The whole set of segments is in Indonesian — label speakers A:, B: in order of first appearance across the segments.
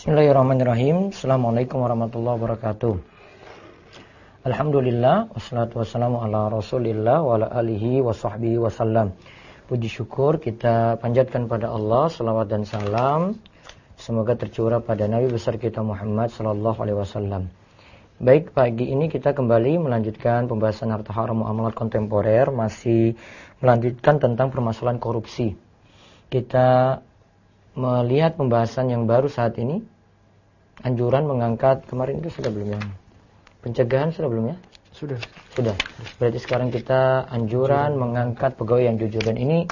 A: Bismillahirrahmanirrahim. Assalamualaikum warahmatullahi wabarakatuh. Alhamdulillah, wassalatu wassalamu ala rasulillah wa ala alihi wa sahbihi wasallam. Puji syukur kita panjatkan pada Allah, salawat dan salam semoga tercurah pada Nabi besar kita Muhammad sallallahu alaihi wasallam. Baik, pagi ini kita kembali melanjutkan pembahasan harta haram muamalat kontemporer, masih melanjutkan tentang permasalahan korupsi. Kita melihat pembahasan yang baru saat ini, anjuran mengangkat, kemarin itu sudah belum ya? Pencegahan sudah belum ya? Sudah. Berarti sekarang kita anjuran mengangkat pegawai yang jujur, dan ini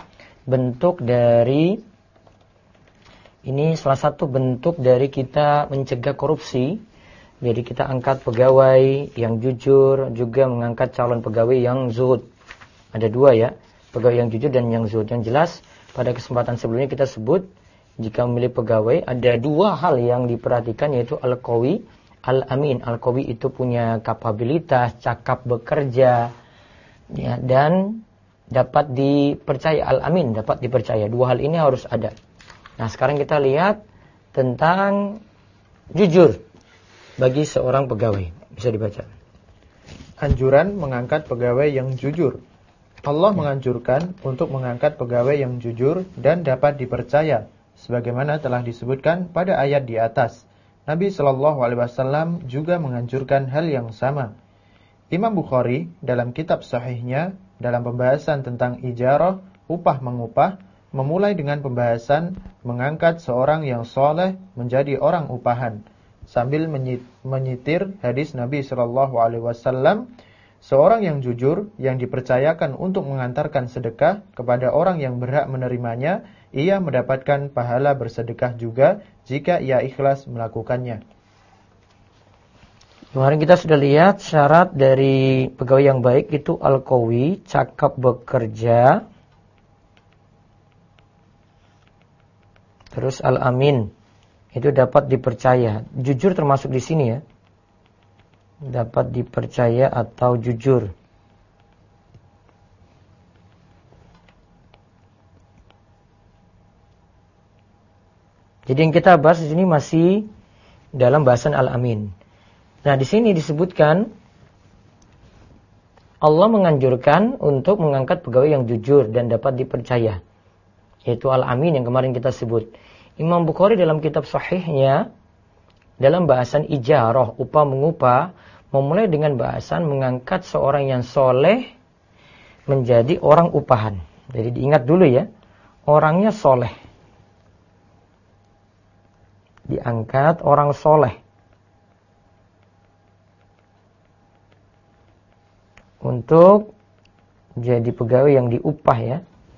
A: salah satu bentuk dari kita mencegah korupsi. Jadi kita angkat pegawai yang jujur, juga mengangkat calon pegawai yang zuhud. Ada dua ya, pegawai yang jujur dan yang zuhud. Yang jelas pada kesempatan sebelumnya kita sebut, jika memilih pegawai ada dua hal yang diperhatikan, yaitu al-qawi, al-amin. Al-qawi itu punya kapabilitas, cakap bekerja, ya, dan dapat dipercaya. Al-amin dapat dipercaya. Dua hal ini harus ada. Nah, sekarang kita lihat tentang jujur bagi seorang pegawai. Bisa dibaca.
B: Anjuran mengangkat pegawai yang jujur. Allah menganjurkan untuk mengangkat pegawai yang jujur dan dapat dipercaya, sebagaimana telah disebutkan pada ayat di atas. Nabi SAW juga menganjurkan hal yang sama. Imam Bukhari dalam kitab sahihnya, dalam pembahasan tentang ijarah, upah mengupah, memulai dengan pembahasan mengangkat seorang yang soleh menjadi orang upahan, sambil menyitir hadis Nabi SAW, seorang yang jujur, yang dipercayakan untuk mengantarkan sedekah kepada orang yang berhak menerimanya, ia mendapatkan pahala bersedekah juga jika ia ikhlas melakukannya.
A: Kemarin kita sudah lihat syarat dari pegawai yang baik itu al-qawi, cakap bekerja. Terus al-amin, itu dapat dipercaya. Jujur termasuk di sini ya. Dapat dipercaya atau jujur. Jadi yang kita bahas di sini masih dalam bahasan al-amin. Nah, di sini disebutkan Allah menganjurkan untuk mengangkat pegawai yang jujur dan dapat dipercaya, yaitu al-amin yang kemarin kita sebut. Imam Bukhari dalam kitab sahihnya, dalam bahasan ijarah, upah mengupah, memulai dengan bahasan mengangkat seorang yang soleh menjadi orang upahan. Jadi diingat dulu ya, orangnya soleh. Diangkat orang soleh untuk jadi pegawai yang diupah ya.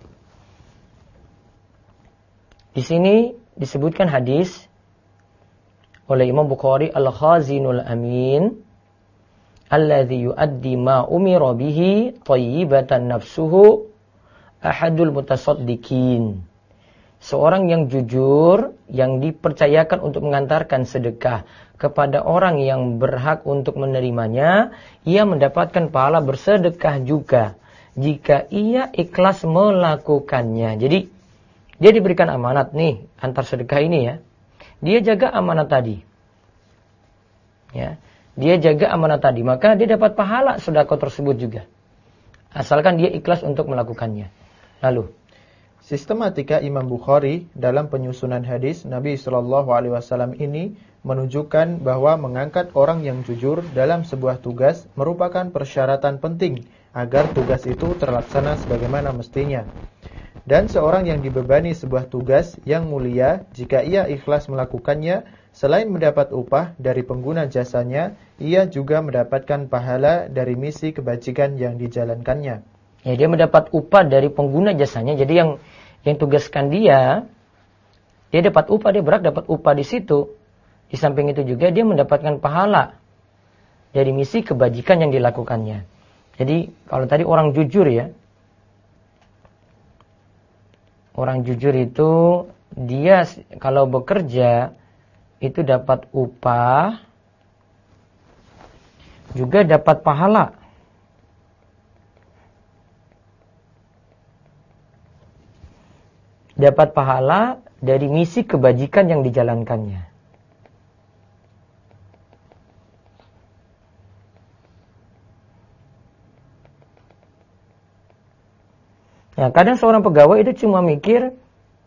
A: Di sini disebutkan hadis oleh Imam Bukhari, al-khazinul amin alladzi yuaddi ma umira bihi thayyibatan nafsuhu ahadul mutasaddiqin. Seorang yang jujur, yang dipercayakan untuk mengantarkan sedekah kepada orang yang berhak untuk menerimanya, ia mendapatkan pahala bersedekah juga jika ia ikhlas melakukannya. Jadi dia diberikan amanat nih, antar sedekah ini ya. Dia jaga amanat tadi. Ya, dia jaga amanat tadi, maka dia dapat pahala sedekah tersebut juga. Asalkan dia ikhlas untuk melakukannya. Lalu
B: sistematika Imam Bukhari dalam penyusunan hadis Nabi SAW ini menunjukkan bahwa mengangkat orang yang jujur dalam sebuah tugas merupakan persyaratan penting agar tugas itu terlaksana sebagaimana mestinya. Dan seorang yang dibebani sebuah tugas yang mulia, jika ia ikhlas melakukannya, selain mendapat upah dari pengguna jasanya, ia juga mendapatkan pahala dari misi kebajikan yang dijalankannya.
A: Ya, dia mendapat upah dari pengguna jasanya. Jadi yang tugaskan dia dapat upah, dia berhak dapat upah di situ. Di samping itu juga dia mendapatkan pahala dari misi kebajikan yang dilakukannya. Jadi kalau tadi orang jujur ya, orang jujur itu dia kalau bekerja itu dapat upah, juga dapat pahala. Dapat pahala dari misi kebajikan yang dijalankannya. Nah, kadang seorang pegawai itu cuma mikir,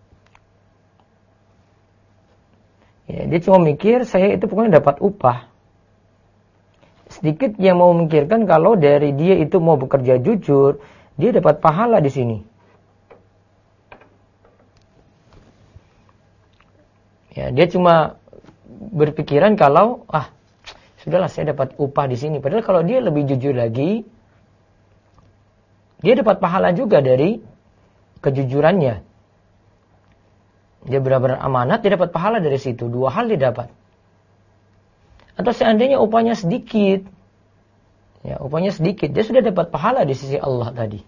A: ya, dia cuma mikir saya itu pokoknya dapat upah. Sedikit yang mau memikirkan kalau dari dia itu mau bekerja jujur, dia dapat pahala di sini. Ya, dia cuma berpikiran kalau sudahlah saya dapat upah di sini. Padahal kalau dia lebih jujur lagi, dia dapat pahala juga dari kejujurannya. Dia benar-benar amanat, dia dapat pahala dari situ. 2 hal dia dapat. Atau seandainya upahnya sedikit, ya upahnya sedikit, dia sudah dapat pahala di sisi Allah tadi.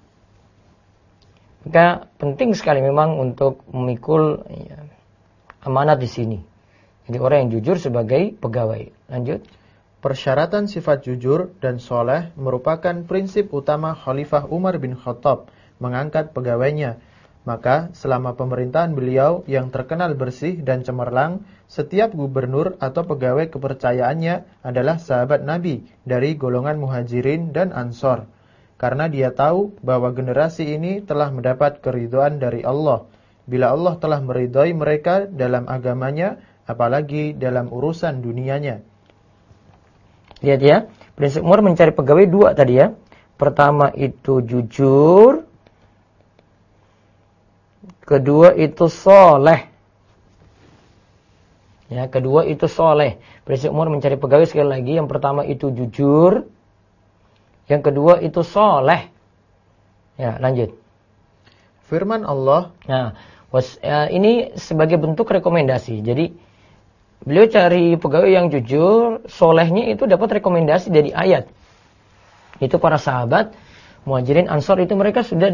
A: Maka penting sekali memang untuk memikul amanat di sini. Jadi orang yang jujur sebagai pegawai. Lanjut.
B: Persyaratan sifat jujur dan soleh merupakan prinsip utama Khalifah Umar bin Khattab mengangkat pegawainya. Maka selama pemerintahan beliau yang terkenal bersih dan cemerlang, setiap gubernur atau pegawai kepercayaannya adalah sahabat Nabi dari golongan Muhajirin dan Ansor. Karena dia tahu bahwa generasi ini telah mendapat keridhaan dari Allah. Bila Allah telah meridhai mereka dalam agamanya, apalagi dalam urusan dunianya.
A: Lihat ya, prinsip Umar mencari pegawai 2 tadi ya. Pertama itu jujur, kedua itu soleh. Ya, kedua itu soleh. Prinsip Umar mencari pegawai sekali lagi. Yang pertama itu jujur, yang kedua itu soleh. Ya, lanjut.
B: Firman Allah.
A: Nah, ini sebagai bentuk rekomendasi. Jadi beliau cari pegawai yang jujur, solehnya itu dapat rekomendasi dari ayat. Itu para sahabat Muhajirin Ansor itu mereka sudah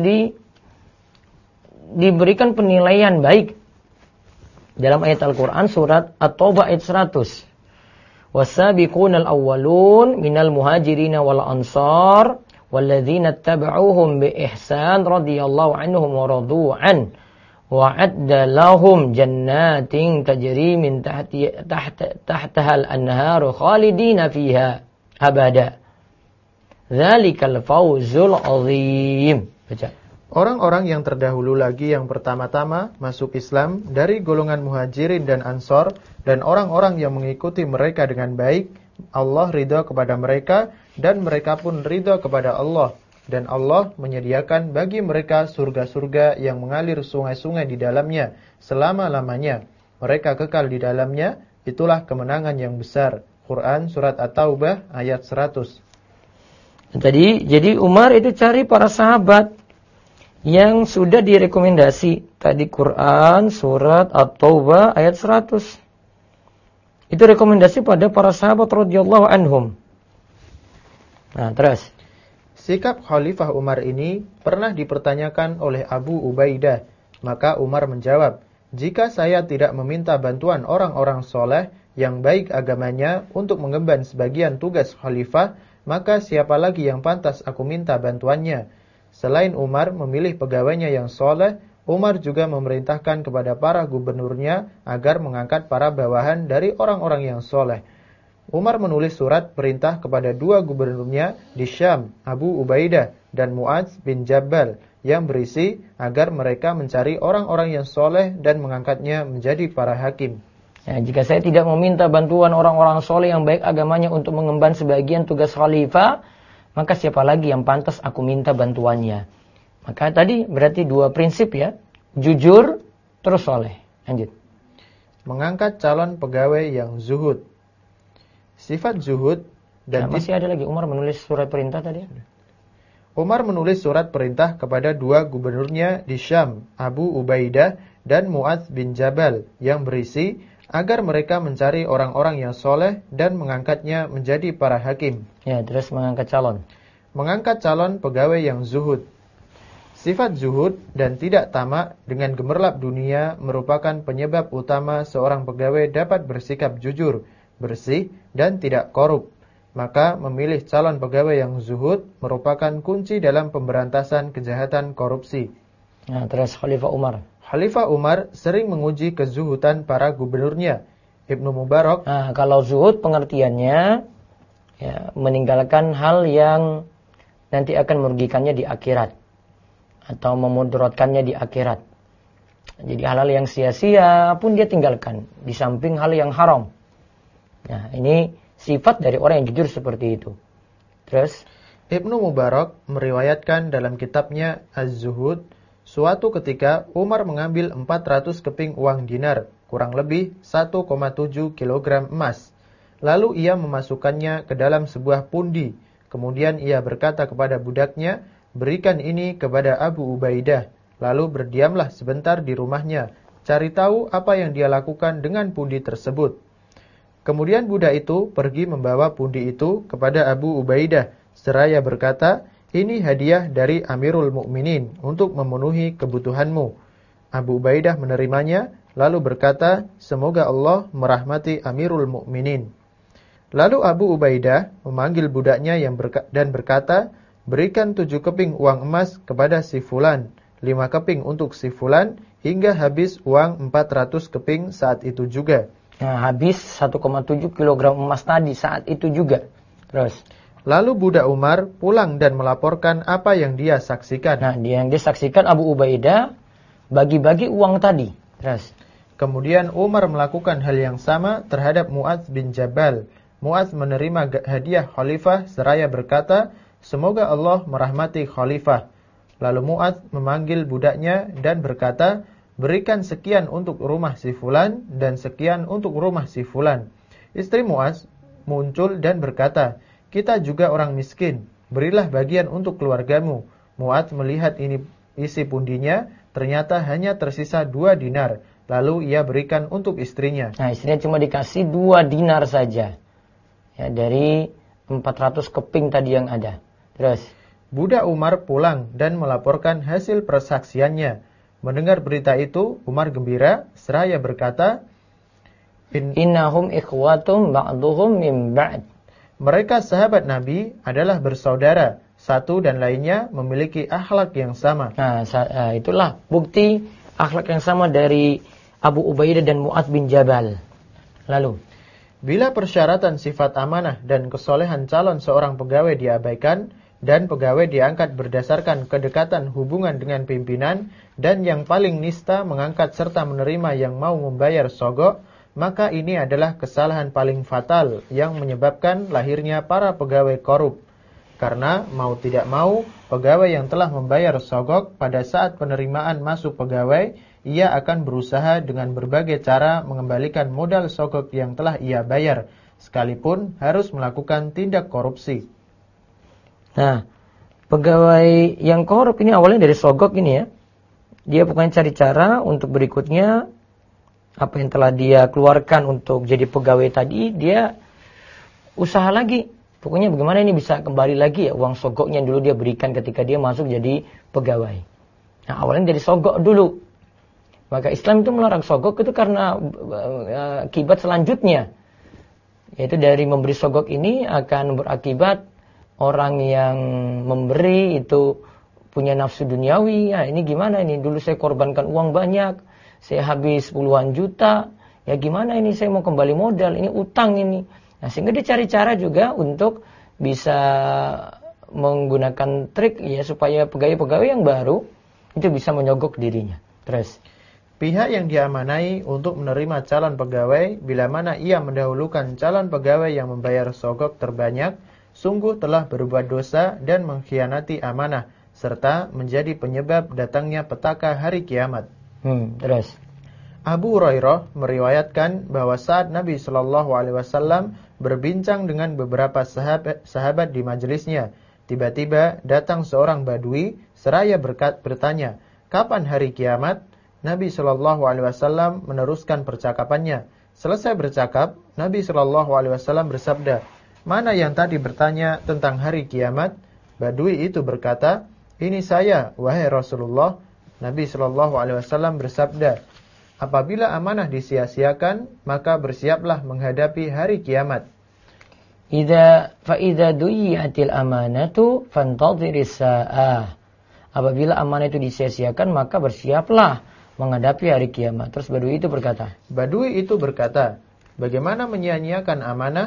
A: diberikan penilaian baik dalam ayat Al-Quran surat At-Taubah ayat 100. Wasabiqunal awwalun minal muhajirin wal ansar walladzina ittaba'uuhum bi ihsan radhiyallahu anhum wa radu an wa'adda lahum jannatin tajri min tahtaha al-anharu khalidina fiha abada. Dzalikal fawzul 'azim. Baca.
B: Orang-orang yang terdahulu lagi yang pertama-tama masuk Islam dari golongan Muhajirin dan Ansor dan orang-orang yang mengikuti mereka dengan baik, Allah ridha kepada mereka dan mereka pun ridha kepada Allah. Dan Allah menyediakan bagi mereka surga-surga yang mengalir sungai-sungai di dalamnya selama-lamanya. Mereka kekal di dalamnya, itulah kemenangan yang besar. Quran Surat At-Taubah ayat 100.
A: Jadi Umar itu cari para sahabat yang sudah direkomendasi. Tadi Quran Surat At-Taubah ayat 100. Itu rekomendasi pada para sahabat radhiyallahu anhum. Nah, terus.
B: Sikap Khalifah Umar ini pernah dipertanyakan oleh Abu Ubaidah. Maka Umar menjawab, jika saya tidak meminta bantuan orang-orang soleh yang baik agamanya untuk mengemban sebagian tugas Khalifah, maka siapa lagi yang pantas aku minta bantuannya? Selain Umar memilih pegawainya yang soleh, Umar juga memerintahkan kepada para gubernurnya agar mengangkat para bawahan dari orang-orang yang soleh. Umar menulis surat perintah kepada 2 gubernurnya di Syam, Abu Ubaidah dan Mu'adz bin Jabal, yang berisi agar mereka mencari orang-orang yang soleh dan mengangkatnya menjadi para hakim.
A: Ya, jika saya tidak meminta bantuan orang-orang soleh yang baik agamanya untuk mengemban sebagian tugas khalifah, maka siapa lagi yang pantas aku minta bantuannya? Maka tadi berarti 2 prinsip ya, jujur terus soleh. Lanjut.
B: Mengangkat calon pegawai yang zuhud. Sifat zuhud dan
A: masih ada lagi Umar menulis surat perintah tadi.
B: Umar menulis surat perintah kepada 2 gubernurnya di Syam, Abu Ubaidah dan Mu'adz bin Jabal, yang berisi agar mereka mencari orang-orang yang soleh dan mengangkatnya menjadi para hakim.
A: Ya, terus mengangkat calon.
B: Mengangkat calon pegawai yang zuhud. Sifat zuhud dan tidak tamak dengan gemerlap dunia merupakan penyebab utama seorang pegawai dapat bersikap jujur, bersih, dan tidak korup. Maka memilih calon pegawai yang zuhud merupakan kunci dalam pemberantasan kejahatan korupsi.
A: Nah, terus Khalifah Umar.
B: Khalifah Umar sering menguji kezuhudan para gubernurnya. Ibnu Mubarak.
A: Nah, kalau zuhud pengertiannya ya, meninggalkan hal yang nanti akan merugikannya di akhirat. atau memudaratkannya di akhirat. Jadi hal-hal yang sia-sia pun dia tinggalkan, di samping hal yang haram. Nah, ini sifat dari orang yang jujur seperti itu. Terus
B: Ibnu Mubarak meriwayatkan dalam kitabnya Az-Zuhud, suatu ketika Umar mengambil 400 keping uang dinar, kurang lebih 1,7 kg emas. Lalu ia memasukkannya ke dalam sebuah pundi. Kemudian ia berkata kepada budaknya, berikan ini kepada Abu Ubaidah. Lalu berdiamlah sebentar di rumahnya, cari tahu apa yang dia lakukan dengan pundi tersebut. Kemudian budak itu pergi membawa pundi itu kepada Abu Ubaidah, seraya berkata, ini hadiah dari Amirul Mukminin untuk memenuhi kebutuhanmu. Abu Ubaidah menerimanya, lalu berkata, semoga Allah merahmati Amirul Mukminin. Lalu Abu Ubaidah memanggil budaknya dan berkata, berikan 7 keping uang emas kepada si fulan, 5 keping untuk si fulan, hingga habis uang 400 keping saat itu juga.
A: Nah, habis 1,7 kg emas tadi saat itu juga. Terus
B: lalu budak Umar pulang dan melaporkan apa yang dia saksikan.
A: Nah, yang dia saksikan Abu Ubaidah bagi-bagi uang tadi. Terus
B: kemudian Umar melakukan hal yang sama terhadap Mu'adz bin Jabal. Mu'adz menerima hadiah khalifah seraya berkata, semoga Allah merahmati khalifah. Lalu Mu'adz memanggil budaknya dan berkata, berikan sekian untuk rumah si fulan dan sekian untuk rumah si fulan. Istri Mu'adz muncul dan berkata, kita juga orang miskin, berilah bagian untuk keluargamu. Mu'adz melihat ini isi pundinya, ternyata hanya tersisa 2 dinar. Lalu ia berikan untuk istrinya.
A: Nah, istrinya cuma dikasih 2 dinar saja. Ya, dari 400 keping tadi yang ada. Terus
B: budak Umar pulang dan melaporkan hasil persaksiannya. Mendengar berita itu, Umar gembira, seraya berkata,
A: innahum ikhwatum ba'duhum min ba'd.
B: Mereka sahabat Nabi adalah bersaudara, satu dan lainnya memiliki akhlak yang sama.
A: Nah, itulah bukti akhlak yang sama dari Abu Ubaidah dan Mu'adz bin Jabal. Lalu,
B: bila persyaratan sifat amanah dan kesolehan calon seorang pegawai diabaikan, dan pegawai diangkat berdasarkan kedekatan hubungan dengan pimpinan, dan yang paling nista mengangkat serta menerima yang mau membayar sogok, maka ini adalah kesalahan paling fatal yang menyebabkan lahirnya para pegawai korup. Karena mau tidak mau, pegawai yang telah membayar sogok pada saat penerimaan masuk pegawai, ia akan berusaha dengan berbagai cara mengembalikan modal sogok yang telah ia bayar, sekalipun harus melakukan tindak korupsi.
A: Nah, pegawai yang korup ini awalnya dari sogok ini ya. Dia bukan cari cara untuk berikutnya apa yang telah dia keluarkan untuk jadi pegawai tadi, dia usaha lagi. Pokoknya bagaimana ini bisa kembali lagi ya uang sogoknya yang dulu dia berikan ketika dia masuk jadi pegawai. Nah, awalnya dari sogok dulu. Maka Islam itu melarang sogok itu karena akibat selanjutnya. Yaitu dari memberi sogok ini akan berakibat orang yang memberi itu punya nafsu duniawi. Ya, ini gimana ini? Dulu saya korbankan uang banyak, saya habis puluhan juta. Ya gimana ini saya mau kembali modal? Ini utang ini. Nah, sehingga dia cari cara juga untuk bisa menggunakan trik ya supaya pegawai-pegawai yang baru itu bisa menyogok dirinya. Terus
B: pihak yang diamanai untuk menerima calon pegawai, bila mana ia mendahulukan calon pegawai yang membayar sogok terbanyak, sungguh telah berbuat dosa dan mengkhianati amanah, serta menjadi penyebab datangnya petaka hari kiamat.
A: Terus
B: Abu Hurairah meriwayatkan bahwa saat Nabi SAW berbincang dengan beberapa sahabat di majelisnya, tiba-tiba datang seorang badui seraya bertanya, kapan hari kiamat? Nabi SAW meneruskan percakapannya. Selesai bercakap, Nabi SAW bersabda, mana yang tadi bertanya tentang hari kiamat? Badui itu berkata, ini saya, wahai Rasulullah. Nabi SAW bersabda, apabila amanah disia-siakan, maka bersiaplah menghadapi hari kiamat.
A: Fa'idha duyi'atil amanatu fantadhiris sa'ah. Apabila amanah itu disia-siakan, maka bersiaplah menghadapi hari kiamat. Terus Badui itu berkata,
B: bagaimana menyia-nyiakan amanah?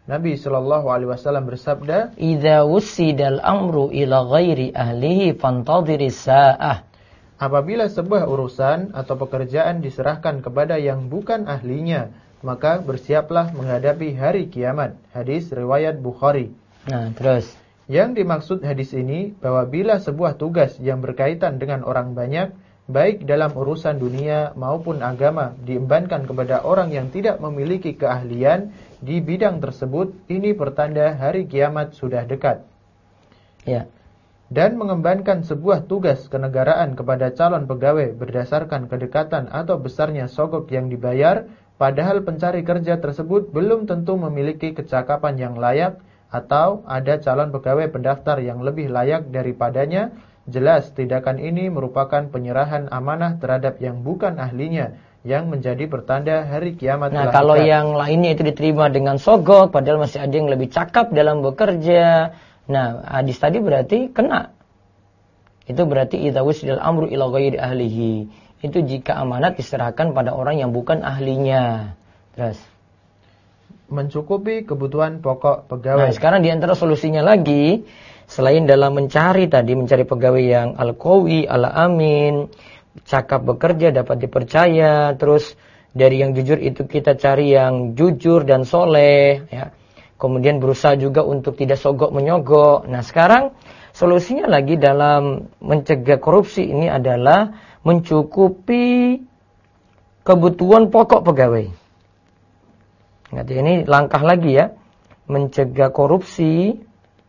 B: Nabi Shallallahu Alaihi Wasallam bersabda,
A: "Idza wussidal amru ila ghairi ahlihi fantadhiris sa'ah."
B: Apabila sebuah urusan atau pekerjaan diserahkan kepada yang bukan ahlinya, maka bersiaplah menghadapi hari kiamat. Hadis riwayat Bukhari.
A: Nah, terus.
B: Yang dimaksud hadis ini bahwa bila sebuah tugas yang berkaitan dengan orang banyak, baik dalam urusan dunia maupun agama, diembankan kepada orang yang tidak memiliki keahlian di bidang tersebut, ini pertanda hari kiamat sudah dekat.
A: Ya.
B: Dan mengembankan sebuah tugas kenegaraan kepada calon pegawai berdasarkan kedekatan atau besarnya sogok yang dibayar, padahal pencari kerja tersebut belum tentu memiliki kecakapan yang layak, atau ada calon pegawai pendaftar yang lebih layak daripadanya, jelas tindakan ini merupakan penyerahan amanah terhadap yang bukan ahlinya, yang menjadi pertanda hari kiamat telah dekat.
A: Nah, kalau yang lainnya itu diterima dengan sogok, padahal masih ada yang lebih cakap dalam bekerja. Nah, hadis tadi berarti kena. Itu berarti idza wusidal amru ila ghairi ahlihi. Itu jika amanat diserahkan pada orang yang bukan ahlinya. Terus
B: mencukupi kebutuhan pokok pegawai.
A: Nah, sekarang di antara solusinya lagi, selain dalam mencari pegawai yang al-qawi, al-amin, cakap bekerja, dapat dipercaya, terus dari yang jujur itu kita cari yang jujur dan soleh, ya. Kemudian berusaha juga untuk tidak sogok menyogok. Nah, sekarang solusinya lagi dalam mencegah korupsi ini adalah mencukupi kebutuhan pokok pegawai. Ingat, ini langkah lagi ya, mencegah korupsi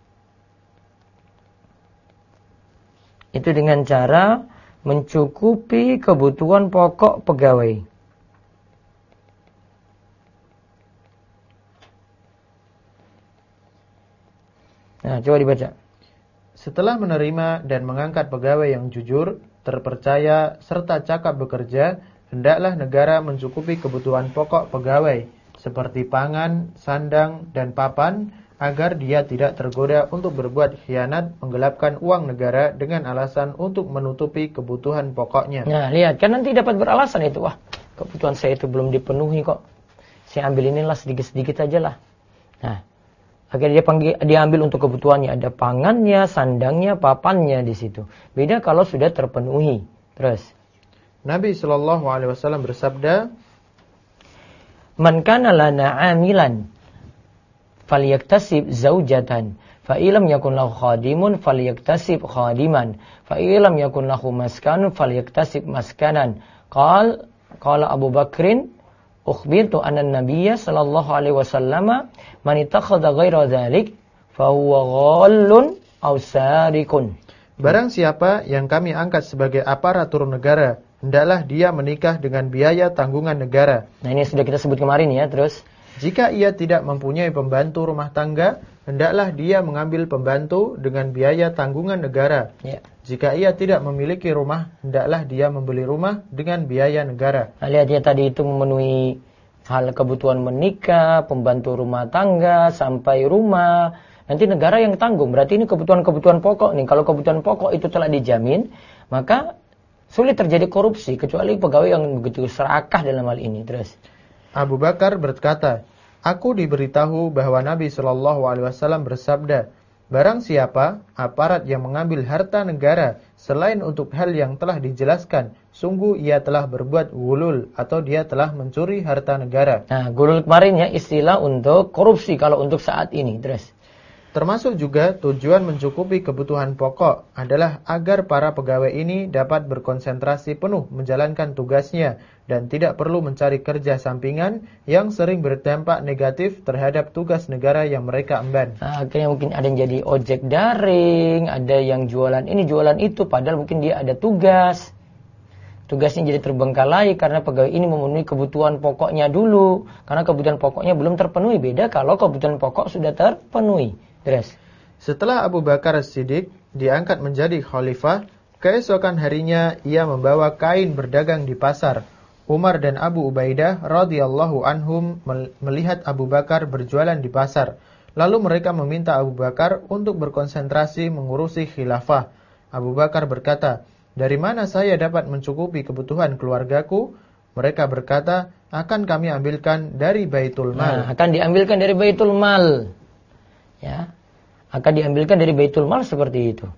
A: itu dengan cara mencukupi kebutuhan pokok pegawai. Nah, coba dibaca.
B: Setelah menerima dan mengangkat pegawai yang jujur, terpercaya, serta cakap bekerja, hendaklah negara mencukupi kebutuhan pokok pegawai, seperti pangan, sandang, dan papan, agar dia tidak tergoda untuk berbuat khianat, menggelapkan uang negara dengan alasan untuk menutupi kebutuhan pokoknya.
A: Nah, lihat, kan nanti dapat beralasan itu, wah, kebutuhan saya itu belum dipenuhi kok. Saya ambil inilah sedikit-sedikit aja lah. Nah, akhirnya dia ambil untuk kebutuhannya, ada pangannya, sandangnya, papannya di situ. Beda kalau sudah terpenuhi. Terus
B: Nabi Shallallahu Alaihi Wasallam bersabda,
A: "Man kana lana 'amilan falyaktasib zaujatan, fa illam yakun lahu khadimun falyaktasib khadiman, fa illam yakun lahu maskanun falyaktasib maskanan." Qala Abu Bakrin, ukhbirtu anna an-nabiyya sallallahu alaihi wasallam man ittakhadha ghaira dzalik fa huwa ghallun aw sarikun.
B: Barang siapa yang kami angkat sebagai aparatur negara, hendaklah dia menikah dengan biaya tanggungan negara.
A: Nah, ini sudah kita sebut kemarin ya. Terus
B: jika ia tidak mempunyai pembantu rumah tangga, hendaklah dia mengambil pembantu dengan biaya tanggungan negara.
A: ya.
B: Jika ia tidak memiliki rumah, hendaklah dia membeli rumah dengan biaya negara.
A: Nah, lihat ya, tadi itu memenuhi hal kebutuhan menikah, pembantu rumah tangga, sampai rumah. Nanti negara yang tanggung. Berarti ini kebutuhan-kebutuhan pokok nih. Kalau kebutuhan pokok itu telah dijamin, maka sulit terjadi korupsi, kecuali pegawai yang begitu serakah dalam hal ini. Terus
B: Abu Bakar berkata, aku diberitahu bahwa Nabi Shallallahu Alaihi Wasallam bersabda, barang siapa aparat yang mengambil harta negara selain untuk hal yang telah dijelaskan, sungguh ia telah berbuat gulul atau dia telah mencuri harta negara.
A: Nah, gulul kemarin ya istilah untuk korupsi kalau untuk saat ini. Terus
B: termasuk juga tujuan mencukupi kebutuhan pokok adalah agar para pegawai ini dapat berkonsentrasi penuh menjalankan tugasnya dan tidak perlu mencari kerja sampingan yang sering berdampak negatif terhadap tugas negara yang mereka emban.
A: Nah, akhirnya mungkin ada yang jadi ojek daring, ada yang jualan ini, jualan itu, padahal mungkin dia ada tugas. Tugasnya jadi terbengkalai karena pegawai ini memenuhi kebutuhan pokoknya dulu. Karena kebutuhan pokoknya belum terpenuhi. Beda kalau kebutuhan pokok sudah terpenuhi. Terus
B: setelah Abu Bakar As-Siddiq diangkat menjadi khalifah, keesokan harinya ia membawa kain berdagang di pasar. Umar dan Abu Ubaidah radhiyallahu anhum melihat Abu Bakar berjualan di pasar. Lalu mereka meminta Abu Bakar untuk berkonsentrasi mengurusi khilafah. Abu Bakar berkata, dari mana saya dapat mencukupi kebutuhan keluargaku? Mereka berkata, akan kami ambilkan dari Baitul Mal.
A: Nah, akan diambilkan dari Baitul Mal. Ya. Akan diambilkan dari Baitul Mal seperti itu.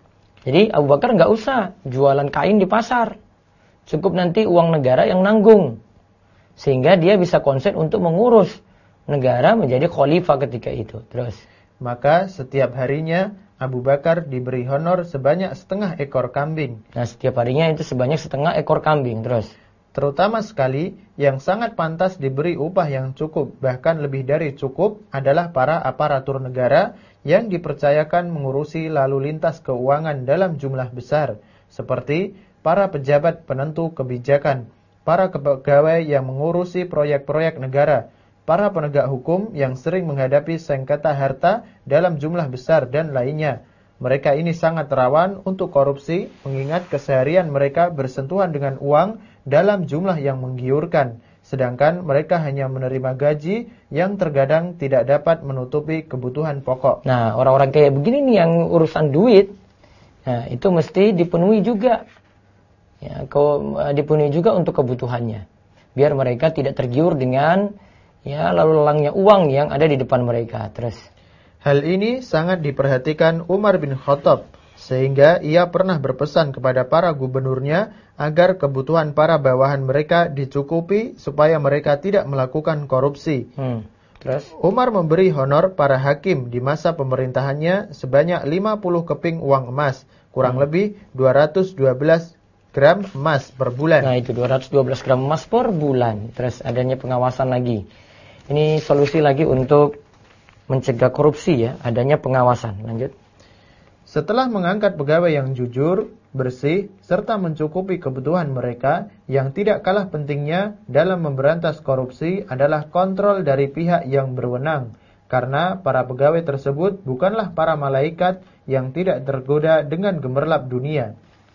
A: Jadi Abu Bakar nggak usah jualan kain di pasar. Cukup nanti uang negara yang nanggung. Sehingga dia bisa konsen untuk mengurus negara menjadi khalifah ketika itu. Terus.
B: Maka setiap harinya Abu Bakar diberi honor sebanyak setengah ekor kambing.
A: Nah, setiap harinya itu sebanyak setengah ekor kambing. Terus.
B: Terutama sekali, yang sangat pantas diberi upah yang cukup, bahkan lebih dari cukup, adalah para aparatur negara yang dipercayakan mengurusi lalu lintas keuangan dalam jumlah besar, seperti para pejabat penentu kebijakan, para pegawai yang mengurusi proyek-proyek negara, para penegak hukum yang sering menghadapi sengketa harta dalam jumlah besar, dan lainnya. Mereka ini sangat rawan untuk korupsi, mengingat keseharian mereka bersentuhan dengan uang dalam jumlah yang menggiurkan, sedangkan mereka hanya menerima gaji yang terkadang tidak dapat menutupi kebutuhan pokok.
A: Nah, orang-orang kayak begini nih yang urusan duit, nah itu mesti dipenuhi juga. Ya, dipenuhi juga untuk kebutuhannya. Biar mereka tidak tergiur dengan ya lalu lalangnya uang yang ada di depan mereka. Terus.
B: Hal ini sangat diperhatikan Umar bin Khattab, sehingga ia pernah berpesan kepada para gubernurnya agar kebutuhan para bawahan mereka dicukupi supaya mereka tidak melakukan korupsi.
A: Terus?
B: Umar memberi honor para hakim di masa pemerintahannya sebanyak 50 keping uang emas, kurang lebih 212 gram emas per bulan.
A: Nah, itu 212 gram emas per bulan. Terus adanya pengawasan lagi. Ini solusi lagi untuk mencegah korupsi ya, adanya pengawasan. Lanjut.
B: Setelah mengangkat pegawai yang jujur, bersih, serta mencukupi kebutuhan mereka, yang tidak kalah pentingnya dalam memberantas korupsi adalah kontrol dari pihak yang berwenang. Karena para pegawai tersebut bukanlah para malaikat yang tidak tergoda dengan gemerlap dunia.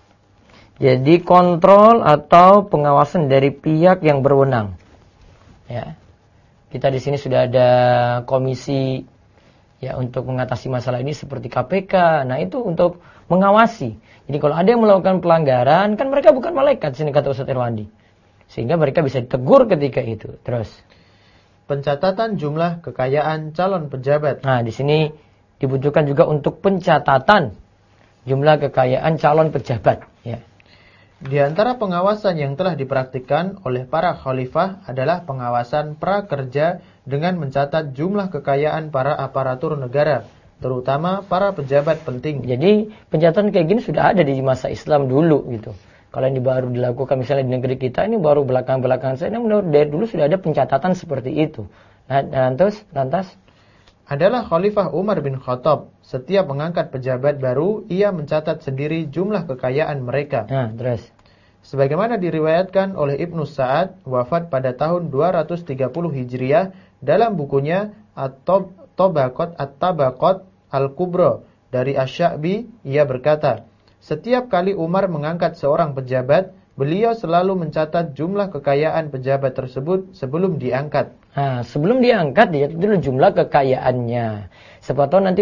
A: Jadi kontrol atau pengawasan dari pihak yang berwenang. Ya. Kita di sini sudah ada komisi ya untuk mengatasi masalah ini seperti KPK. Nah, itu untuk mengawasi. Jadi kalau ada yang melakukan pelanggaran, kan mereka bukan malaikat sini kata Ustaz Irwandi. Sehingga mereka bisa ditegur ketika itu. Terus
B: pencatatan jumlah kekayaan calon pejabat.
A: Nah, di sini dibutuhkan juga untuk pencatatan jumlah kekayaan calon pejabat, ya.
B: Di antara pengawasan yang telah dipraktikkan oleh para khalifah adalah pengawasan prakerja dengan mencatat jumlah kekayaan para aparatur negara, terutama para pejabat penting.
A: Jadi pencatatan kayak gini sudah ada di masa Islam dulu gitu. Kalau ini baru dilakukan misalnya di negeri kita, ini baru belakang-belakangan saya, ini menurut dari dulu sudah ada pencatatan seperti itu. Nah, lantas
B: adalah Khalifah Umar bin Khattab. Setiap mengangkat pejabat baru, ia mencatat sendiri jumlah kekayaan mereka.
A: Nah, terus.
B: Sebagaimana diriwayatkan oleh Ibnu Sa'ad, wafat pada tahun 230 Hijriah, dalam bukunya At-Tabaqat Al-Kubra dari Asy-Sya'bi, ia berkata, setiap kali Umar mengangkat seorang pejabat, beliau selalu mencatat jumlah kekayaan pejabat tersebut sebelum diangkat.
A: Nah, sebelum diangkat dia dulu jumlah kekayaannya. Siapa tahu nanti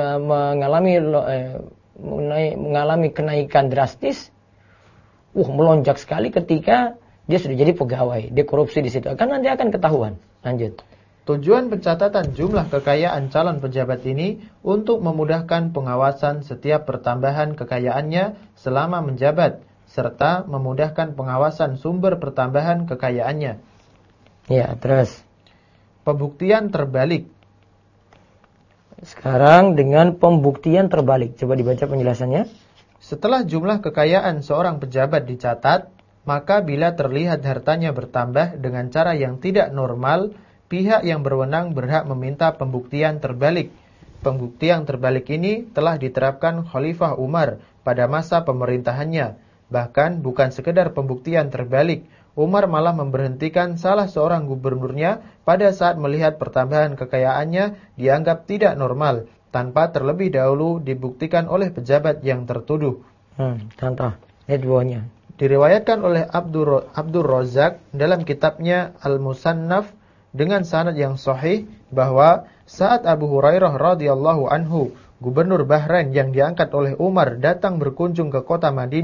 A: mengalami kenaikan drastis, melonjak sekali ketika dia sudah jadi pegawai, dia korupsi di situ. Nanti akan ketahuan. Lanjut.
B: Tujuan pencatatan jumlah kekayaan calon pejabat ini untuk memudahkan pengawasan setiap pertambahan kekayaannya selama menjabat, serta memudahkan pengawasan sumber pertambahan kekayaannya.
A: Ya, terus.
B: Pembuktian terbalik.
A: Sekarang dengan pembuktian terbalik. Coba dibaca penjelasannya.
B: Setelah jumlah kekayaan seorang pejabat dicatat, maka bila terlihat hartanya bertambah dengan cara yang tidak normal, pihak yang berwenang berhak meminta pembuktian terbalik. Pembuktian terbalik ini telah diterapkan Khalifah Umar pada masa pemerintahannya. Bahkan bukan sekedar pembuktian terbalik, Umar malah memberhentikan salah seorang gubernurnya pada saat melihat pertambahan kekayaannya dianggap tidak normal, tanpa terlebih dahulu dibuktikan oleh pejabat yang tertuduh.
A: Contoh, ini duanya.
B: Diriwayatkan oleh Abdur Razak dalam kitabnya Al-Musannaf dengan sanad yang sahih bahwa saat Abu Hurairah radhiyallahu anhu, gubernur Bahrain yang diangkat oleh Umar, datang berkunjung ke kota Madinah,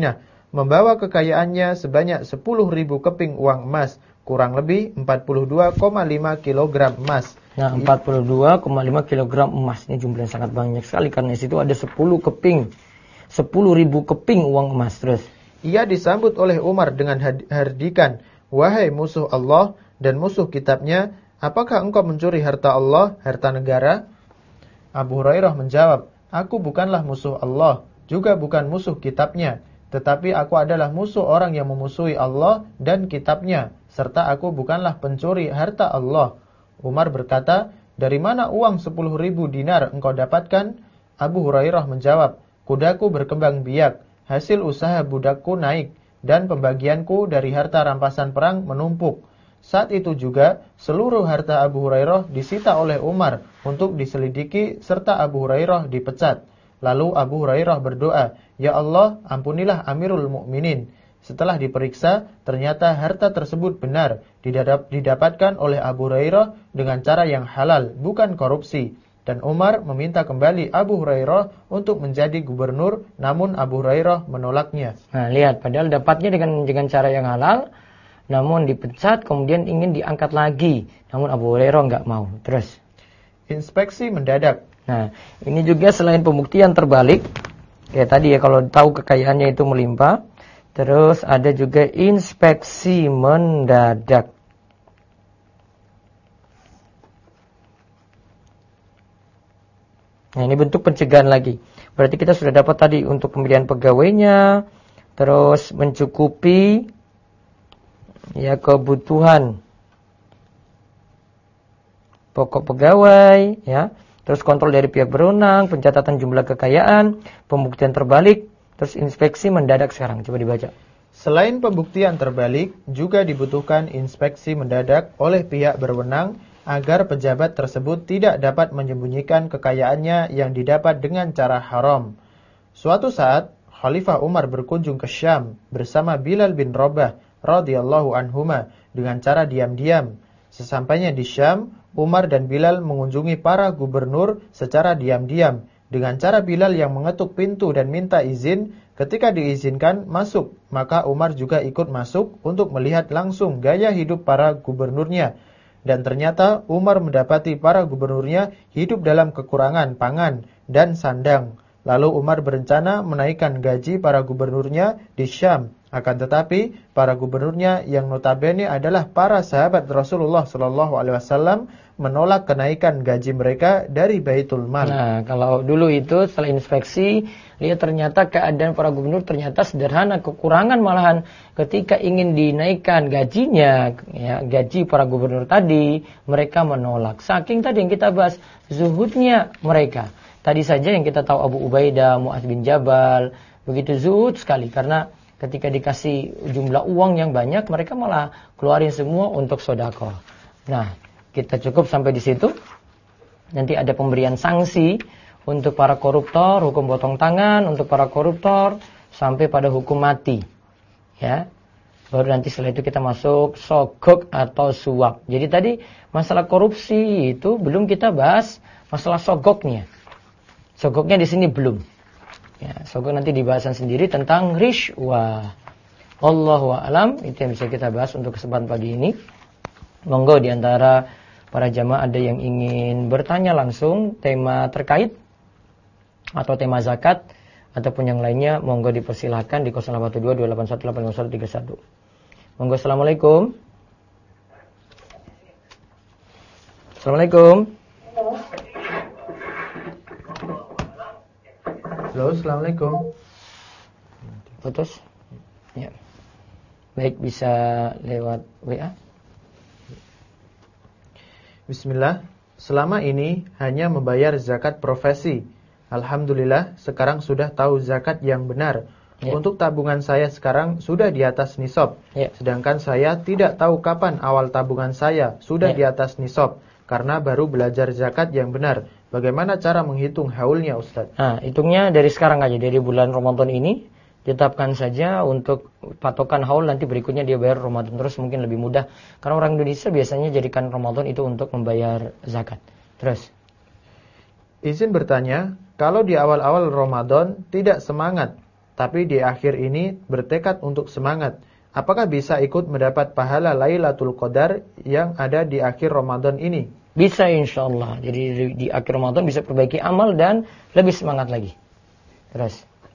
B: membawa kekayaannya sebanyak 10.000 keping uang emas, kurang lebih 42,5 kg emas.
A: Nah, 42,5 kg emas. Ini jumlah yang sangat banyak sekali karena di situ ada 10 keping. 10.000 keping uang emas. Terus
B: ia disambut oleh Umar dengan hardikan, "Wahai musuh Allah dan musuh kitabnya, apakah engkau mencuri harta Allah, harta negara?" Abu Hurairah menjawab, "Aku bukanlah musuh Allah, juga bukan musuh kitabnya, tetapi aku adalah musuh orang yang memusuhi Allah dan kitabnya, serta aku bukanlah pencuri harta Allah." Umar berkata, "Dari mana uang 10.000 dinar engkau dapatkan?" Abu Hurairah menjawab, "Kudaku berkembang biak, hasil usaha budakku naik, dan pembagianku dari harta rampasan perang menumpuk." Saat itu juga, seluruh harta Abu Hurairah disita oleh Umar untuk diselidiki serta Abu Hurairah dipecat. Lalu Abu Hurairah berdoa, "Ya Allah, ampunilah Amirul Mukminin." Setelah diperiksa, ternyata harta tersebut benar didapatkan oleh Abu Hurairah dengan cara yang halal, bukan korupsi. Dan Umar meminta kembali Abu Hurairah untuk menjadi gubernur, namun Abu Hurairah menolaknya.
A: Nah, lihat, padahal dapatnya dengan cara yang halal, namun dipecat, kemudian ingin diangkat lagi. Namun Abu Hurairah nggak mau. Terus
B: inspeksi mendadak.
A: Nah, ini juga selain pembuktian terbalik, kayak tadi ya, kalau tahu kekayaannya itu melimpah, terus ada juga inspeksi mendadak. Nah, ini bentuk pencegahan lagi. Berarti kita sudah dapat tadi untuk pemilihan pegawainya, terus mencukupi ya kebutuhan pokok pegawai, ya. Terus kontrol dari pihak berwenang, pencatatan jumlah kekayaan, pembuktian terbalik, terus inspeksi mendadak sekarang. Coba dibaca.
B: Selain pembuktian terbalik, juga dibutuhkan inspeksi mendadak oleh pihak berwenang agar pejabat tersebut tidak dapat menyembunyikan kekayaannya yang didapat dengan cara haram. Suatu saat, Khalifah Umar berkunjung ke Syam bersama Bilal bin Rabah radhiyallahu anhuma dengan cara diam-diam. Sesampainya di Syam, Umar dan Bilal mengunjungi para gubernur secara diam-diam dengan cara Bilal yang mengetuk pintu dan minta izin. Ketika diizinkan masuk, maka Umar juga ikut masuk untuk melihat langsung gaya hidup para gubernurnya. Dan ternyata Umar mendapati para gubernurnya hidup dalam kekurangan pangan dan sandang. Lalu Umar berencana menaikkan gaji para gubernurnya di Syam. Akan tetapi para gubernurnya yang notabene adalah para sahabat Rasulullah SAW menolak kenaikan gaji mereka dari Baitul Mal.
A: Nah, kalau dulu itu setelah inspeksi, lihat ternyata keadaan para gubernur ternyata sederhana, kekurangan malahan. Ketika ingin dinaikkan gajinya, ya, gaji para gubernur tadi, mereka menolak. Saking tadi yang kita bahas, zuhudnya mereka. Tadi saja yang kita tahu Abu Ubaidah, Mu'adz bin Jabal, begitu zuhud sekali. Karena ketika dikasih jumlah uang yang banyak, mereka malah keluarin semua untuk sedekah. Nah, kita cukup sampai di situ. Nanti ada pemberian sanksi untuk para koruptor, hukum potong tangan untuk para koruptor, sampai pada hukum mati. Ya, baru nanti setelah itu kita masuk sogok atau suap. Jadi tadi masalah korupsi itu belum kita bahas masalah sogoknya. Sogoknya di sini belum. Ya, sogok nanti dibahasan sendiri tentang rishwah. Allahu a'lam, itu yang bisa kita bahas untuk kesempatan pagi ini. Monggo di antara para jamaah ada yang ingin bertanya langsung tema terkait atau tema zakat ataupun yang lainnya, monggo dipersilahkan di 0822818131. Monggo. Assalamualaikum. Assalamualaikum.
B: Halo, assalamualaikum.
A: Putus. Ya. Baik, bisa lewat WA.
B: Bismillah. Selama ini hanya membayar zakat profesi. Alhamdulillah, sekarang sudah tahu zakat yang benar.
A: Ya.
B: Untuk tabungan saya sekarang sudah di atas nisab.
A: Ya.
B: Sedangkan saya tidak tahu kapan awal tabungan saya sudah di atas nisab, karena baru belajar zakat yang benar. Bagaimana cara menghitung haulnya, Ustaz?
A: Nah, hitungnya dari sekarang aja, dari bulan Ramadan ini. Tetapkan saja untuk patokan haul, nanti berikutnya dia bayar Ramadan terus, mungkin lebih mudah. Karena orang Indonesia biasanya jadikan Ramadan itu untuk membayar zakat. Terus.
B: Izin bertanya, kalau di awal-awal Ramadan tidak semangat, tapi di akhir ini bertekad untuk semangat. Apakah bisa ikut mendapat pahala Lailatul Qadar yang ada di akhir Ramadan ini?
A: Bisa insyaallah. Jadi di akhir Ramadan bisa perbaiki amal dan lebih semangat lagi. Terus.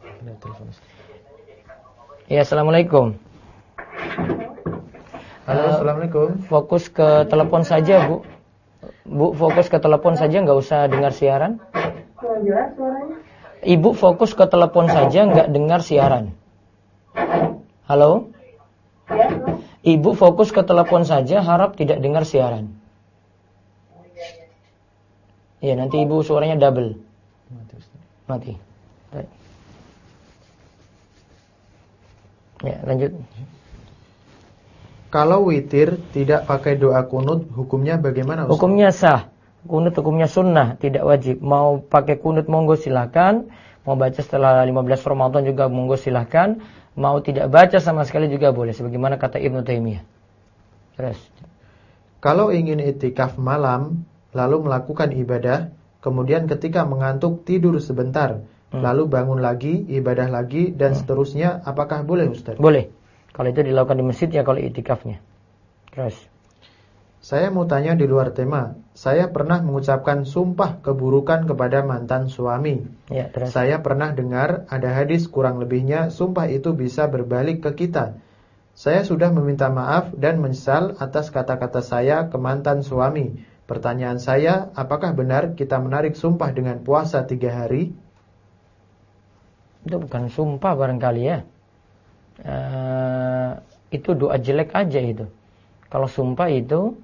A: Ya, assalamualaikum.
B: Halo, assalamualaikum.
A: Fokus ke telepon saja, Bu. Bu, fokus ke telepon saja, nggak usah dengar siaran.
C: Jelas suaranya.
A: Ibu fokus ke telepon saja, nggak dengar siaran. Halo?
C: Ya,
A: Ibu fokus ke telepon saja, harap tidak dengar siaran. Iya, nanti ibu suaranya double. Mati. Baik. Ya, lanjut.
B: Kalau witir tidak pakai doa kunut, hukumnya bagaimana, Ustaz?
A: Hukumnya sah. Kunut hukumnya sunnah, tidak wajib. Mau pakai kunut monggo silakan. Mau baca setelah 15 Ramadan juga monggo silakan. Mau tidak baca sama sekali juga boleh. Sebagaimana kata Ibnu Taimiyah. Terus.
B: Kalau ingin itikaf malam, lalu melakukan ibadah, kemudian ketika mengantuk tidur sebentar, lalu bangun lagi, ibadah lagi, dan seterusnya, apakah boleh, Ustaz?
A: Boleh. Kalau itu dilakukan di masjid ya kalau itikafnya. Terus.
B: Saya mau tanya di luar tema. Saya pernah mengucapkan sumpah keburukan kepada mantan suami.
A: Ya, terus.
B: Saya pernah dengar ada hadis kurang lebihnya sumpah itu bisa berbalik ke kita. Saya sudah meminta maaf dan menyesal atas kata-kata saya ke mantan suami. Pertanyaan saya, apakah benar kita menarik sumpah dengan puasa 3 hari?
A: Itu bukan sumpah barangkali ya. Itu doa jelek aja itu. Kalau sumpah itu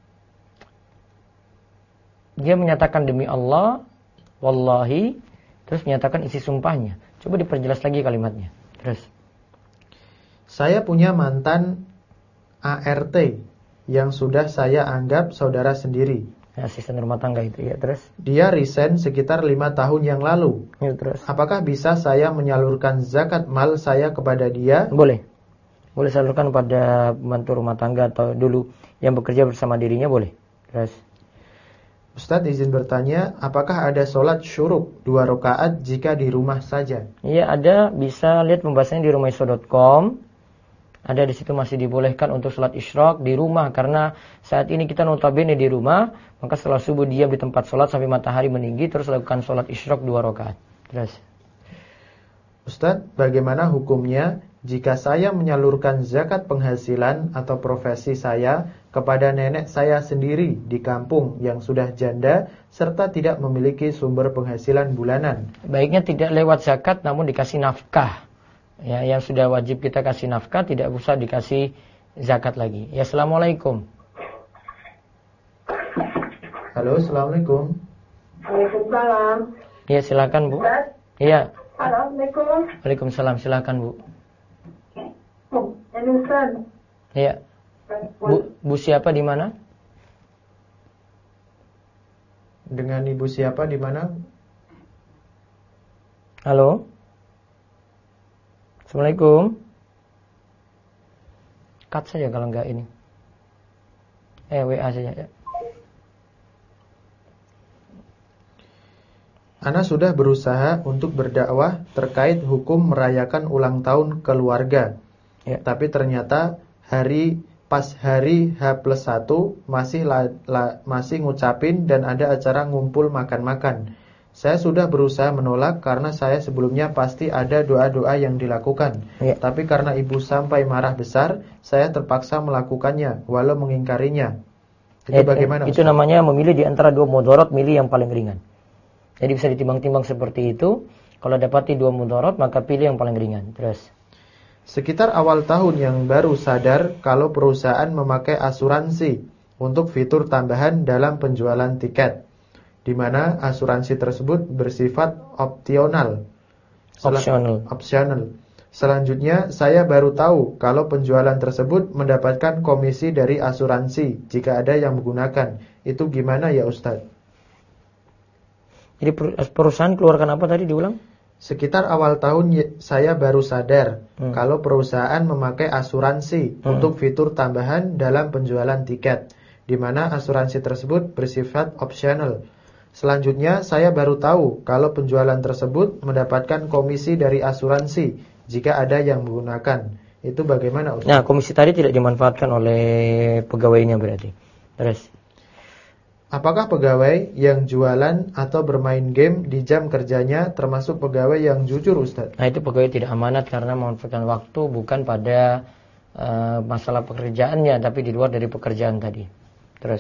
A: dia menyatakan demi Allah, wallahi, terus menyatakan isi sumpahnya. Coba diperjelas lagi kalimatnya. Terus.
B: Saya punya mantan ART yang sudah saya anggap saudara sendiri.
A: Asisten rumah tangga itu ya, terus.
B: Dia resign sekitar 5 tahun yang lalu.
A: Ya, terus.
B: Apakah bisa saya menyalurkan zakat mal saya kepada dia?
A: Boleh. Boleh salurkan pada pembantu rumah tangga atau dulu yang bekerja bersama dirinya, boleh. Terus.
B: Ustadz izin bertanya, apakah ada sholat syuruk 2 rakaat jika di rumah saja?
A: Iya ada, bisa lihat pembahasannya di rumaiso.com. Ada di situ masih dibolehkan untuk sholat isyraq di rumah karena saat ini kita notabene di rumah, maka setelah subuh diam di tempat sholat sampai matahari meninggi terus lakukan sholat isyraq 2 rakaat. Terus.
B: Ustadz, bagaimana hukumnya jika saya menyalurkan zakat penghasilan atau profesi saya kepada nenek saya sendiri di kampung yang sudah janda serta tidak memiliki sumber penghasilan bulanan?
A: Baiknya tidak lewat zakat namun dikasih nafkah. Ya, yang sudah wajib kita kasih nafkah tidak usah dikasih zakat lagi. Ya, assalamualaikum.
B: Halo, assalamualaikum.
C: Waalaikumsalam.
A: Ya, silakan Bu.
C: Ustaz?
A: Iya.
C: Assalamualaikum.
A: Waalaikumsalam, silakan Bu.
C: Ini Ustaz.
A: Iya. Bu siapa di mana?
B: Dengan ibu siapa di mana?
A: Halo. Assalamualaikum. Cut saja kalau enggak ini. WA saja ya.
B: Ana sudah berusaha untuk berdakwah terkait hukum merayakan ulang tahun keluarga.
A: Ya.
B: Tapi ternyata pas hari H+1 masih ngucapin dan ada acara ngumpul makan-makan. Saya sudah berusaha menolak karena saya sebelumnya pasti ada doa-doa yang dilakukan.
A: Ya.
B: Tapi karena ibu sampai marah besar, saya terpaksa melakukannya walau mengingkarinya. Itu bagaimana?
A: Itu namanya memilih di antara 2 mudarat, milih yang paling ringan. Jadi bisa ditimbang-timbang seperti itu. Kalau dapati 2 mudarat maka pilih yang paling ringan. Terus.
B: Sekitar awal tahun yang baru sadar kalau perusahaan memakai asuransi untuk fitur tambahan dalam penjualan tiket, di mana asuransi tersebut bersifat opsional. Selanjutnya saya baru tahu kalau penjualan tersebut mendapatkan komisi dari asuransi jika ada yang menggunakan. Itu gimana ya Ustadz?
A: Jadi perusahaan keluarkan apa tadi diulang?
B: Sekitar awal tahun saya baru sadar kalau perusahaan memakai asuransi untuk fitur tambahan dalam penjualan tiket, di mana asuransi tersebut bersifat opsional. Selanjutnya saya baru tahu kalau penjualan tersebut mendapatkan komisi dari asuransi jika ada yang menggunakan. Itu bagaimana Ustaz?
A: Nah, komisi tadi tidak dimanfaatkan oleh pegawainya berarti. Terus,
B: Apakah pegawai yang jualan atau bermain game di jam kerjanya termasuk pegawai yang jujur Ustaz?
A: nah itu pegawai tidak amanat karena memanfaatkan waktu bukan pada masalah pekerjaannya, tapi di luar dari pekerjaan tadi. Terus,